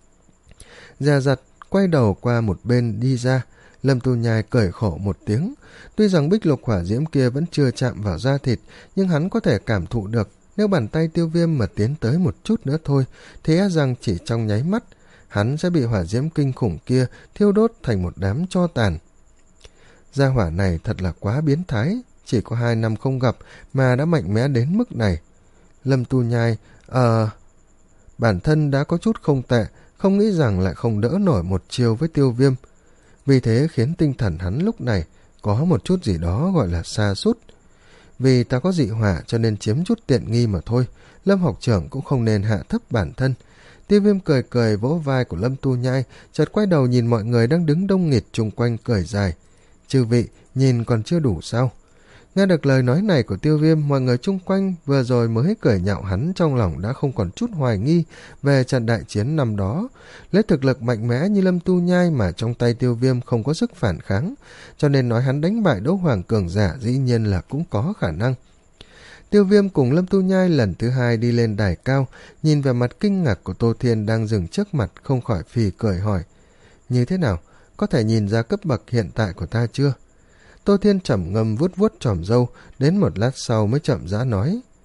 Dè dặt quay đầu qua một bên đi ra, Lâm Tu Nhai cười khổ một tiếng. Tuy rằng bích lục hỏa diễm kia vẫn chưa chạm vào da thịt, nhưng hắn có thể cảm thụ được nếu bàn tay Tiêu Viêm mà tiến tới một chút nữa thôi, thì e rằng chỉ trong nháy mắt, hắn sẽ bị hỏa diễm kinh khủng kia thiêu đốt thành một đám tro tàn. Gia hỏa này thật là quá biến thái, chỉ có hai năm không gặp mà đã mạnh mẽ đến mức này. Lâm Tu Nhai, ờ... bản thân đã có chút không tệ, không nghĩ rằng lại không đỡ nổi một chiêu với Tiêu Viêm. Vì thế khiến tinh thần hắn lúc này có một chút gì đó gọi là sa sút. Vì ta có dị hỏa cho nên chiếm chút tiện nghi mà thôi, Lâm học trưởng cũng không nên hạ thấp bản thân. Tiêu Viêm cười cười vỗ vai của Lâm Tu Nhai, chợt quay đầu nhìn mọi người đang đứng đông nghịt chung quanh cười dài. Chư vị, nhìn còn chưa đủ sao? Nghe được lời nói này của Tiêu Viêm, mọi người chung quanh vừa rồi mới cười nhạo hắn trong lòng đã không còn chút hoài nghi về trận đại chiến năm đó. Lấy thực lực mạnh mẽ như Lâm Tu Nhai mà trong tay Tiêu Viêm không có sức phản kháng, cho nên nói hắn đánh bại đấu hoàng cường giả dĩ nhiên là cũng có khả năng. Tiêu Viêm cùng Lâm Tu Nhai lần thứ hai đi lên đài cao, nhìn về mặt kinh ngạc của Tô Thiên đang dừng trước mặt, không khỏi phì cười hỏi: như thế nào? Có thể nhìn ra cấp bậc hiện tại của ta chưa? Tô Thiên trầm ngâm vuốt vuốt tròm râu, đến một lát sau mới chậm rãi nói: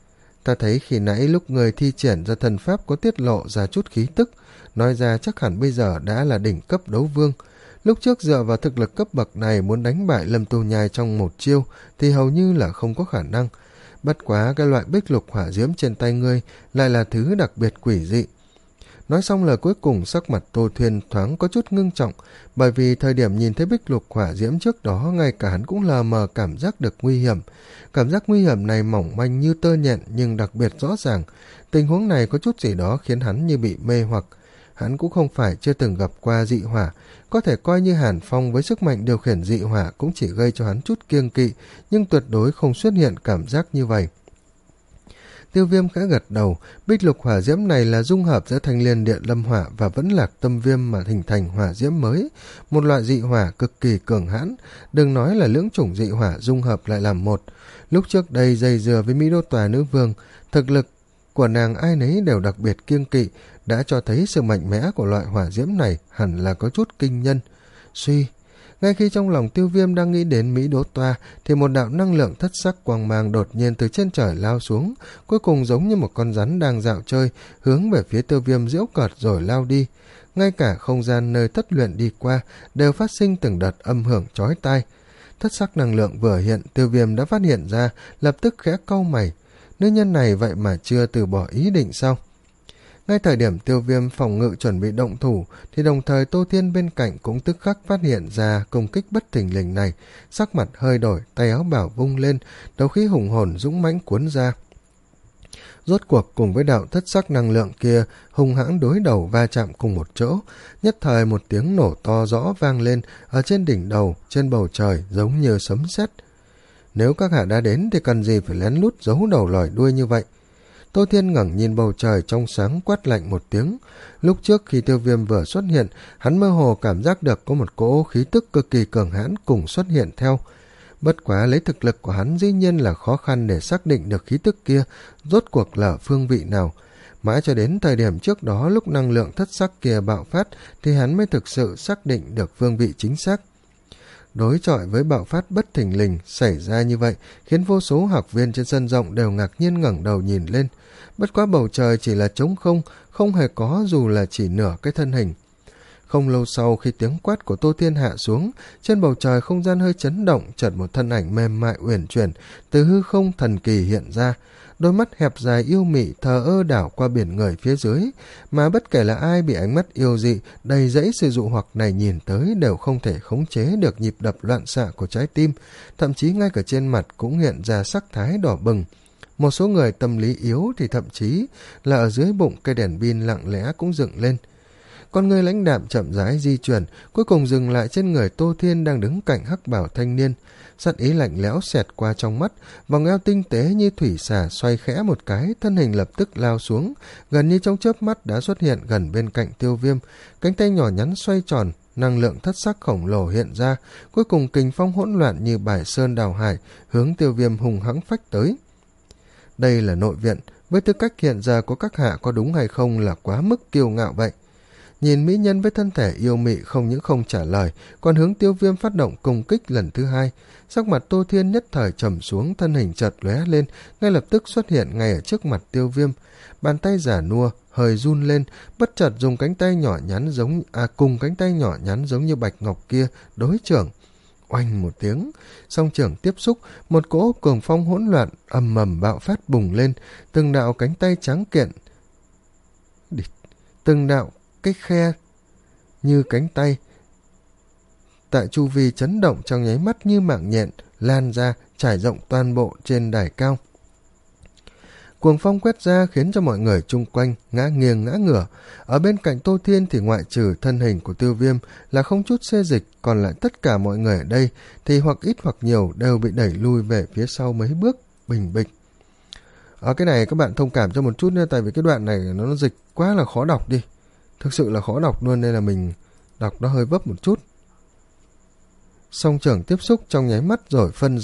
Ta thấy khi nãy lúc người thi triển ra thần pháp có tiết lộ ra chút khí tức, nói ra chắc hẳn bây giờ đã là đỉnh cấp đấu vương. Lúc trước dựa vào thực lực cấp bậc này muốn đánh bại Lâm Tu Nhai trong một chiêu thì hầu như là không có khả năng. Bất quá cái loại bích lục hỏa diễm trên tay ngươi lại là thứ đặc biệt quỷ dị. Nói xong lời cuối cùng, sắc mặt Tô Thuyên thoáng có chút ngưng trọng, bởi vì thời điểm nhìn thấy bích lục hỏa diễm trước đó, ngay cả hắn cũng lờ mờ cảm giác được nguy hiểm. Cảm giác nguy hiểm này mỏng manh như tơ nhện nhưng đặc biệt rõ ràng. Tình huống này có chút gì đó khiến hắn như bị mê hoặc. Hắn cũng không phải chưa từng gặp qua dị hỏa, có thể coi như Hàn Phong với sức mạnh điều khiển dị hỏa cũng chỉ gây cho hắn chút kiêng kỵ, nhưng tuyệt đối không xuất hiện cảm giác như vậy. Tiêu Viêm khẽ gật đầu, bích lục hỏa diễm này là dung hợp giữa thanh liên điện lâm hỏa và vẫn lạc tâm viêm mà hình thành hỏa diễm mới, một loại dị hỏa cực kỳ cường hãn, đừng nói là lưỡng chủng dị hỏa dung hợp lại làm một. Lúc trước đây dây dừa với Mỹ Đô Tòa nữ vương, thực lực của nàng ai nấy đều đặc biệt kiêng kỵ, đã cho thấy sự mạnh mẽ của loại hỏa diễm này hẳn là có chút kinh nhân. Suy, ngay khi trong lòng Tiêu Viêm đang nghĩ đến Mỹ Đỗ Toa thì một đạo năng lượng thất sắc quang mang đột nhiên từ trên trời lao xuống, cuối cùng giống như một con rắn đang dạo chơi, hướng về phía Tiêu Viêm giễu cợt rồi lao đi. Ngay cả không gian nơi thất luyện đi qua đều phát sinh từng đợt âm hưởng chói tai. Thất sắc năng lượng vừa hiện, Tiêu Viêm đã phát hiện ra, lập tức khẽ cau mày. Nữ nhân này vậy mà chưa từ bỏ ý định sao? Ngay thời điểm Tiêu Viêm phòng ngự chuẩn bị động thủ thì đồng thời Tô Thiên bên cạnh cũng tức khắc phát hiện ra công kích bất thình lình này, sắc mặt hơi đổi, tay áo bảo vung lên, đấu khí hùng hồn dũng mãnh cuốn ra. Rốt cuộc cùng với đạo thất sắc năng lượng kia hung hãn đối đầu va chạm cùng một chỗ, nhất thời một tiếng nổ to rõ vang lên ở trên đỉnh đầu, trên bầu trời giống như sấm sét. Nếu các hạ đã đến thì cần gì phải lén lút giấu đầu lòi đuôi như vậy? Tô Thiên ngẩng nhìn bầu trời trong sáng quát lạnh một tiếng. Lúc trước khi Tiêu Viêm vừa xuất hiện, hắn mơ hồ cảm giác được có một cỗ khí tức cực kỳ cường hãn cùng xuất hiện theo. Bất quá lấy thực lực của hắn dĩ nhiên là khó khăn để xác định được khí tức kia rốt cuộc là phương vị nào. Mãi cho đến thời điểm trước đó lúc năng lượng thất sắc kia bạo phát thì hắn mới thực sự xác định được phương vị chính xác. Đối chọi với bạo phát bất thình lình xảy ra như vậy khiến vô số học viên trên sân rộng đều ngạc nhiên ngẩng đầu nhìn lên. Bất quá bầu trời chỉ là trống không, không hề có dù là chỉ nửa cái thân hình. Không lâu sau khi tiếng quát của Tô Thiên hạ xuống, trên bầu trời không gian hơi chấn động, chợt một thân ảnh mềm mại uyển chuyển từ hư không thần kỳ hiện ra. Đôi mắt hẹp dài yêu mị thờ ơ đảo qua biển người phía dưới, mà bất kể là ai bị ánh mắt yêu dị đầy dẫy sự dụ hoặc này nhìn tới đều không thể khống chế được nhịp đập loạn xạ của trái tim, thậm chí ngay cả trên mặt cũng hiện ra sắc thái đỏ bừng. Một số người tâm lý yếu thì thậm chí là ở dưới bụng cây đèn pin lặng lẽ cũng dựng lên. Con người lãnh đạm chậm rãi di chuyển, cuối cùng dừng lại trên người Tô Thiên đang đứng cạnh hắc bảo thanh niên. Sát ý lạnh lẽo xẹt qua trong mắt, vòng eo tinh tế như thủy xà xoay khẽ một cái, thân hình lập tức lao xuống, gần như trong chớp mắt đã xuất hiện gần bên cạnh Tiêu Viêm. Cánh tay nhỏ nhắn xoay tròn, năng lượng thất sắc khổng lồ hiện ra, cuối cùng kình phong hỗn loạn như bài sơn đào hải, hướng Tiêu Viêm hùng hãng phách tới. Đây là nội viện, với tư cách hiện giờ của các hạ có đúng hay không là quá mức kiêu ngạo vậy. Nhìn mỹ nhân với thân thể yêu mị không những không trả lời, còn hướng Tiêu Viêm phát động công kích lần thứ hai. Sắc mặt Tô Thiên nhất thời trầm xuống, thân hình chợt lóe lên, ngay lập tức xuất hiện ngay ở trước mặt Tiêu Viêm. Bàn tay giả nua, hơi run lên, bất chợt dùng cánh tay nhỏ nhắn giống à cùng cánh tay nhỏ nhắn giống như bạch ngọc kia đối chưởng. Oanh một tiếng, song trưởng tiếp xúc, một cỗ cường phong hỗn loạn ầm ầm bạo phát bùng lên, từng đạo cánh tay trắng kiện, từng đạo cái khe như cánh tay tại chu vi chấn động trong nháy mắt như mạng nhện lan ra trải rộng toàn bộ trên đài cao. Cuồng phong quét ra khiến cho mọi người chung quanh ngã nghiêng ngã ngửa. Ở bên cạnh Tô Thiên thì ngoại trừ thân hình của Tiêu Viêm là không chút xê dịch, còn lại tất cả mọi người ở đây thì hoặc ít hoặc nhiều đều bị đẩy lui về phía sau mấy bước, bình bịch. Ở cái này các bạn thông cảm cho một chút nữa, tại vì cái đoạn này nó dịch quá là khó đọc đi. Thực sự là khó đọc luôn nên là mình đọc nó hơi vấp một chút. Song trưởng tiếp xúc trong nháy mắt rồi phân ra,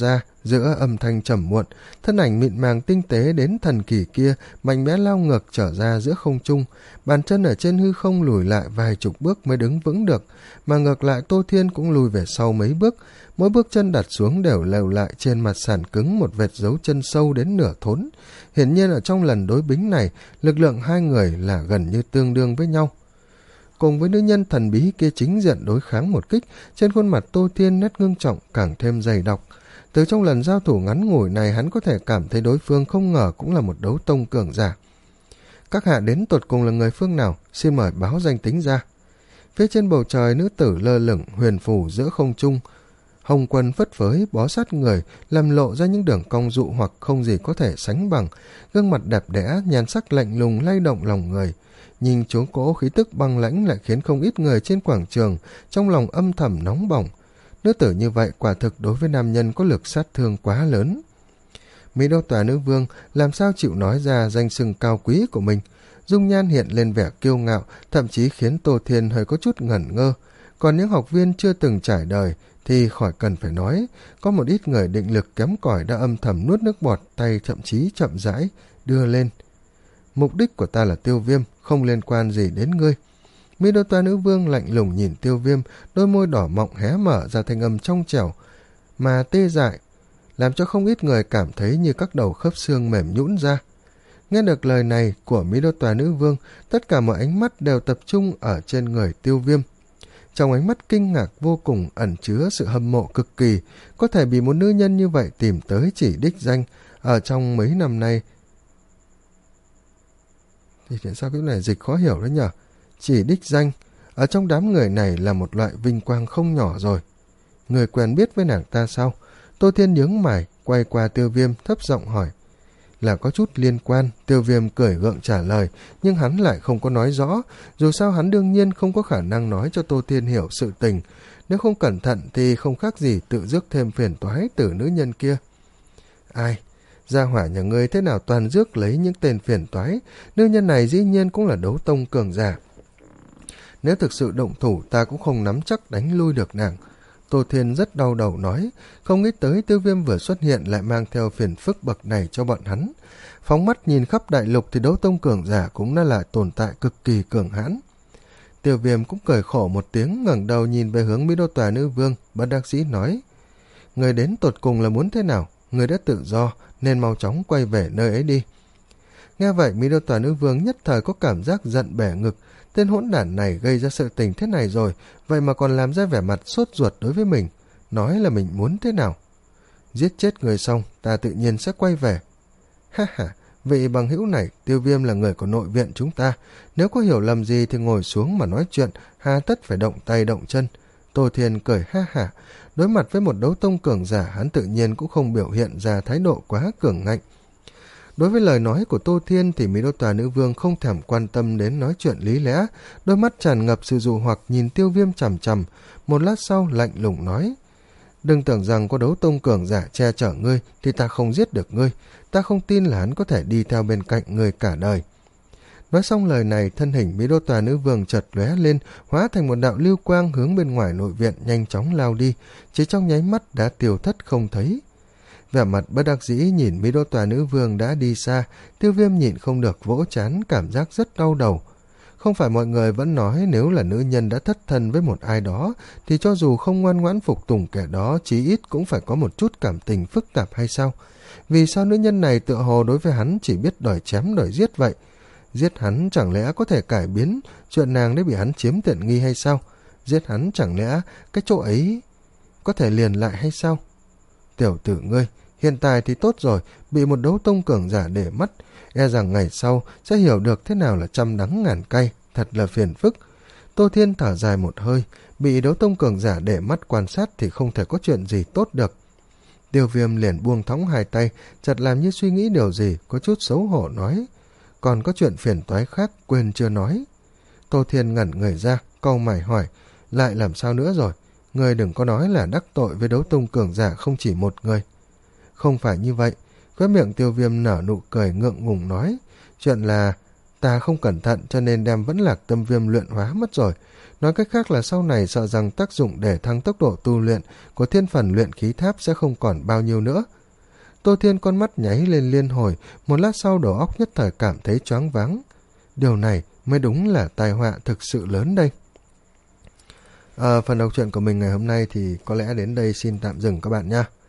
Giữa âm thanh trầm muộn, thân ảnh mịn màng tinh tế đến thần kỳ kia mạnh mẽ lao ngược trở ra giữa không trung, bàn chân ở trên hư không lùi lại vài chục bước mới đứng vững được, mà ngược lại Tô Thiên cũng lùi về sau mấy bước, mỗi bước chân đặt xuống đều lều lại trên mặt sàn cứng một vệt dấu chân sâu đến nửa thốn. Hiển nhiên ở trong lần đối bính này, lực lượng hai người là gần như tương đương với nhau. Cùng với nữ nhân thần bí kia chính diện đối kháng một kích, trên khuôn mặt Tô Thiên nét ngưng trọng càng thêm dày đặc. Từ trong lần giao thủ ngắn ngủi này, hắn có thể cảm thấy đối phương không ngờ cũng là một đấu tông cường giả. Các hạ đến tột cùng là người phương nào, xin mời báo danh tính ra. Phía trên bầu trời, nữ tử lơ lửng huyền phù giữa không trung, hồng quần phất phới bó sát người, làm lộ ra những đường cong dụ hoặc không gì có thể sánh bằng, gương mặt đẹp đẽ, nhan sắc lạnh lùng lay động lòng người. Nhìn chỗ cỗ khí tức băng lãnh lại khiến không ít người trên quảng trường trong lòng âm thầm nóng bỏng. Nữ tử như vậy quả thực đối với nam nhân có lực sát thương quá lớn. Mỹ Đô Tòa nữ vương làm sao chịu nói ra danh xưng cao quý của mình. Dung nhan hiện lên vẻ kiêu ngạo, thậm chí khiến Tô Thiên hơi có chút ngẩn ngơ. Còn những học viên chưa từng trải đời thì khỏi cần phải nói, có một ít người định lực kém cỏi đã âm thầm nuốt nước bọt, tay thậm chí chậm rãi đưa lên. Mục đích của ta là Tiêu Viêm, không liên quan gì đến ngươi. Mỹ Đô Toa nữ vương lạnh lùng nhìn Tiêu Viêm, đôi môi đỏ mọng hé mở ra thanh âm trong trẻo mà tê dại, làm cho không ít người cảm thấy như các đầu khớp xương mềm nhũn ra. Nghe được lời này của Mỹ Đô Toa nữ vương, tất cả mọi ánh mắt đều tập trung ở trên người Tiêu Viêm. Trong ánh mắt kinh ngạc vô cùng ẩn chứa sự hâm mộ cực kỳ, có thể bị một nữ nhân như vậy tìm tới chỉ đích danh ở trong mấy năm nay. Thì tại sao cái này dịch khó hiểu đấy nhở? Chỉ đích danh ở trong đám người này là một loại vinh quang không nhỏ rồi. Người quen biết với nàng ta sao? Tô Thiên nhướng mày quay qua Tiêu Viêm thấp giọng hỏi. Là có chút liên quan, Tiêu Viêm cười gượng trả lời, nhưng hắn lại không có nói rõ, dù sao hắn đương nhiên không có khả năng nói cho Tô Thiên hiểu sự tình, nếu không cẩn thận thì không khác gì tự rước thêm phiền toái từ nữ nhân kia. Ai? Gia hỏa nhà ngươi thế nào toàn rước lấy những tên phiền toái, nữ nhân này dĩ nhiên cũng là đấu tông cường giả. Nếu thực sự động thủ ta cũng không nắm chắc đánh lui được nàng. Tô Thiên rất đau đầu nói, không nghĩ tới Tiêu Viêm vừa xuất hiện lại mang theo phiền phức bậc này cho bọn hắn. Phóng mắt nhìn khắp đại lục thì đấu tông cường giả cũng đã là tồn tại cực kỳ cường hãn. Tiêu Viêm cũng cười khổ một tiếng, ngẩng đầu nhìn về hướng Mỹ Đô Tòa nữ vương, bất đắc dĩ nói, người đến tột cùng là muốn thế nào? Người đã tự do nên mau chóng quay về nơi ấy đi. Nghe vậy Mỹ Đô Tòa nữ vương nhất thời có cảm giác giận bẻ ngực, tên hỗn đản này gây ra sự tình thế này rồi, vậy mà còn làm ra vẻ mặt sốt ruột đối với mình, nói là mình muốn thế nào. Giết chết người xong, ta tự nhiên sẽ quay về. Ha ha, vị bằng hữu này, Tiêu Viêm là người của nội viện chúng ta, nếu có hiểu lầm gì thì ngồi xuống mà nói chuyện, hà tất phải động tay động chân. Tô Thiên cười ha ha, đối mặt với một đấu tông cường giả, hắn tự nhiên cũng không biểu hiện ra thái độ quá cường ngạnh. Đối với lời nói của Tô Thiên thì Mỹ Đô Tòa nữ vương không thèm quan tâm đến nói chuyện lý lẽ, đôi mắt tràn ngập sự dụ hoặc nhìn Tiêu Viêm chằm chằm, một lát sau lạnh lùng nói, đừng tưởng rằng có đấu tông cường giả che chở ngươi thì ta không giết được ngươi, ta không tin là hắn có thể đi theo bên cạnh ngươi cả đời. Nói xong lời này, thân hình Mỹ Đô Tòa nữ vương chợt lóe lên, hóa thành một đạo lưu quang hướng bên ngoài nội viện nhanh chóng lao đi, chỉ trong nháy mắt đã tiêu thất không thấy. Vẻ mặt bất đắc dĩ nhìn Mỹ Đô Tòa nữ vương đã đi xa, Tiêu Viêm nhịn không được vỗ trán, cảm giác rất đau đầu. Không phải mọi người vẫn nói nếu là nữ nhân đã thất thân với một ai đó thì cho dù không ngoan ngoãn phục tùng kẻ đó, chí ít cũng phải có một chút cảm tình phức tạp hay sao? Vì sao nữ nhân này tựa hồ đối với hắn chỉ biết đòi chém đòi giết vậy? Giết hắn chẳng lẽ có thể cải biến chuyện nàng để bị hắn chiếm tiện nghi hay sao? Giết hắn chẳng lẽ cái chỗ ấy có thể liền lại hay sao? Tiểu tử ngươi, hiện tại thì tốt rồi, bị một đấu tông cường giả để mắt, e rằng ngày sau sẽ hiểu được thế nào là trăm đắng ngàn cay, thật là phiền phức. Tô Thiên thở dài một hơi, bị đấu tông cường giả để mắt quan sát thì không thể có chuyện gì tốt được. Tiêu Viêm liền buông thõng hai tay, chợt làm như suy nghĩ điều gì, có chút xấu hổ nói, còn có chuyện phiền toái khác quên chưa nói. Tô Thiên ngẩn người ra, cau mày hỏi, lại làm sao nữa rồi? Người đừng có nói là đắc tội với đấu tông cường giả không chỉ một người. Không phải như vậy. Khóe miệng Tiêu Viêm nở nụ cười ngượng ngùng nói, chuyện là ta không cẩn thận cho nên đem vẫn lạc tâm viêm luyện hóa mất rồi. Nói cách khác là sau này sợ rằng tác dụng để thăng tốc độ tu luyện của thiên phần luyện khí tháp sẽ không còn bao nhiêu nữa. Tô Thiên con mắt nháy lên liên hồi, một lát sau đầu óc nhất thời cảm thấy choáng váng. Điều này mới đúng là tai họa thực sự lớn đây. À, phần đọc truyện của mình ngày hôm nay thì có lẽ đến đây xin tạm dừng các bạn nha.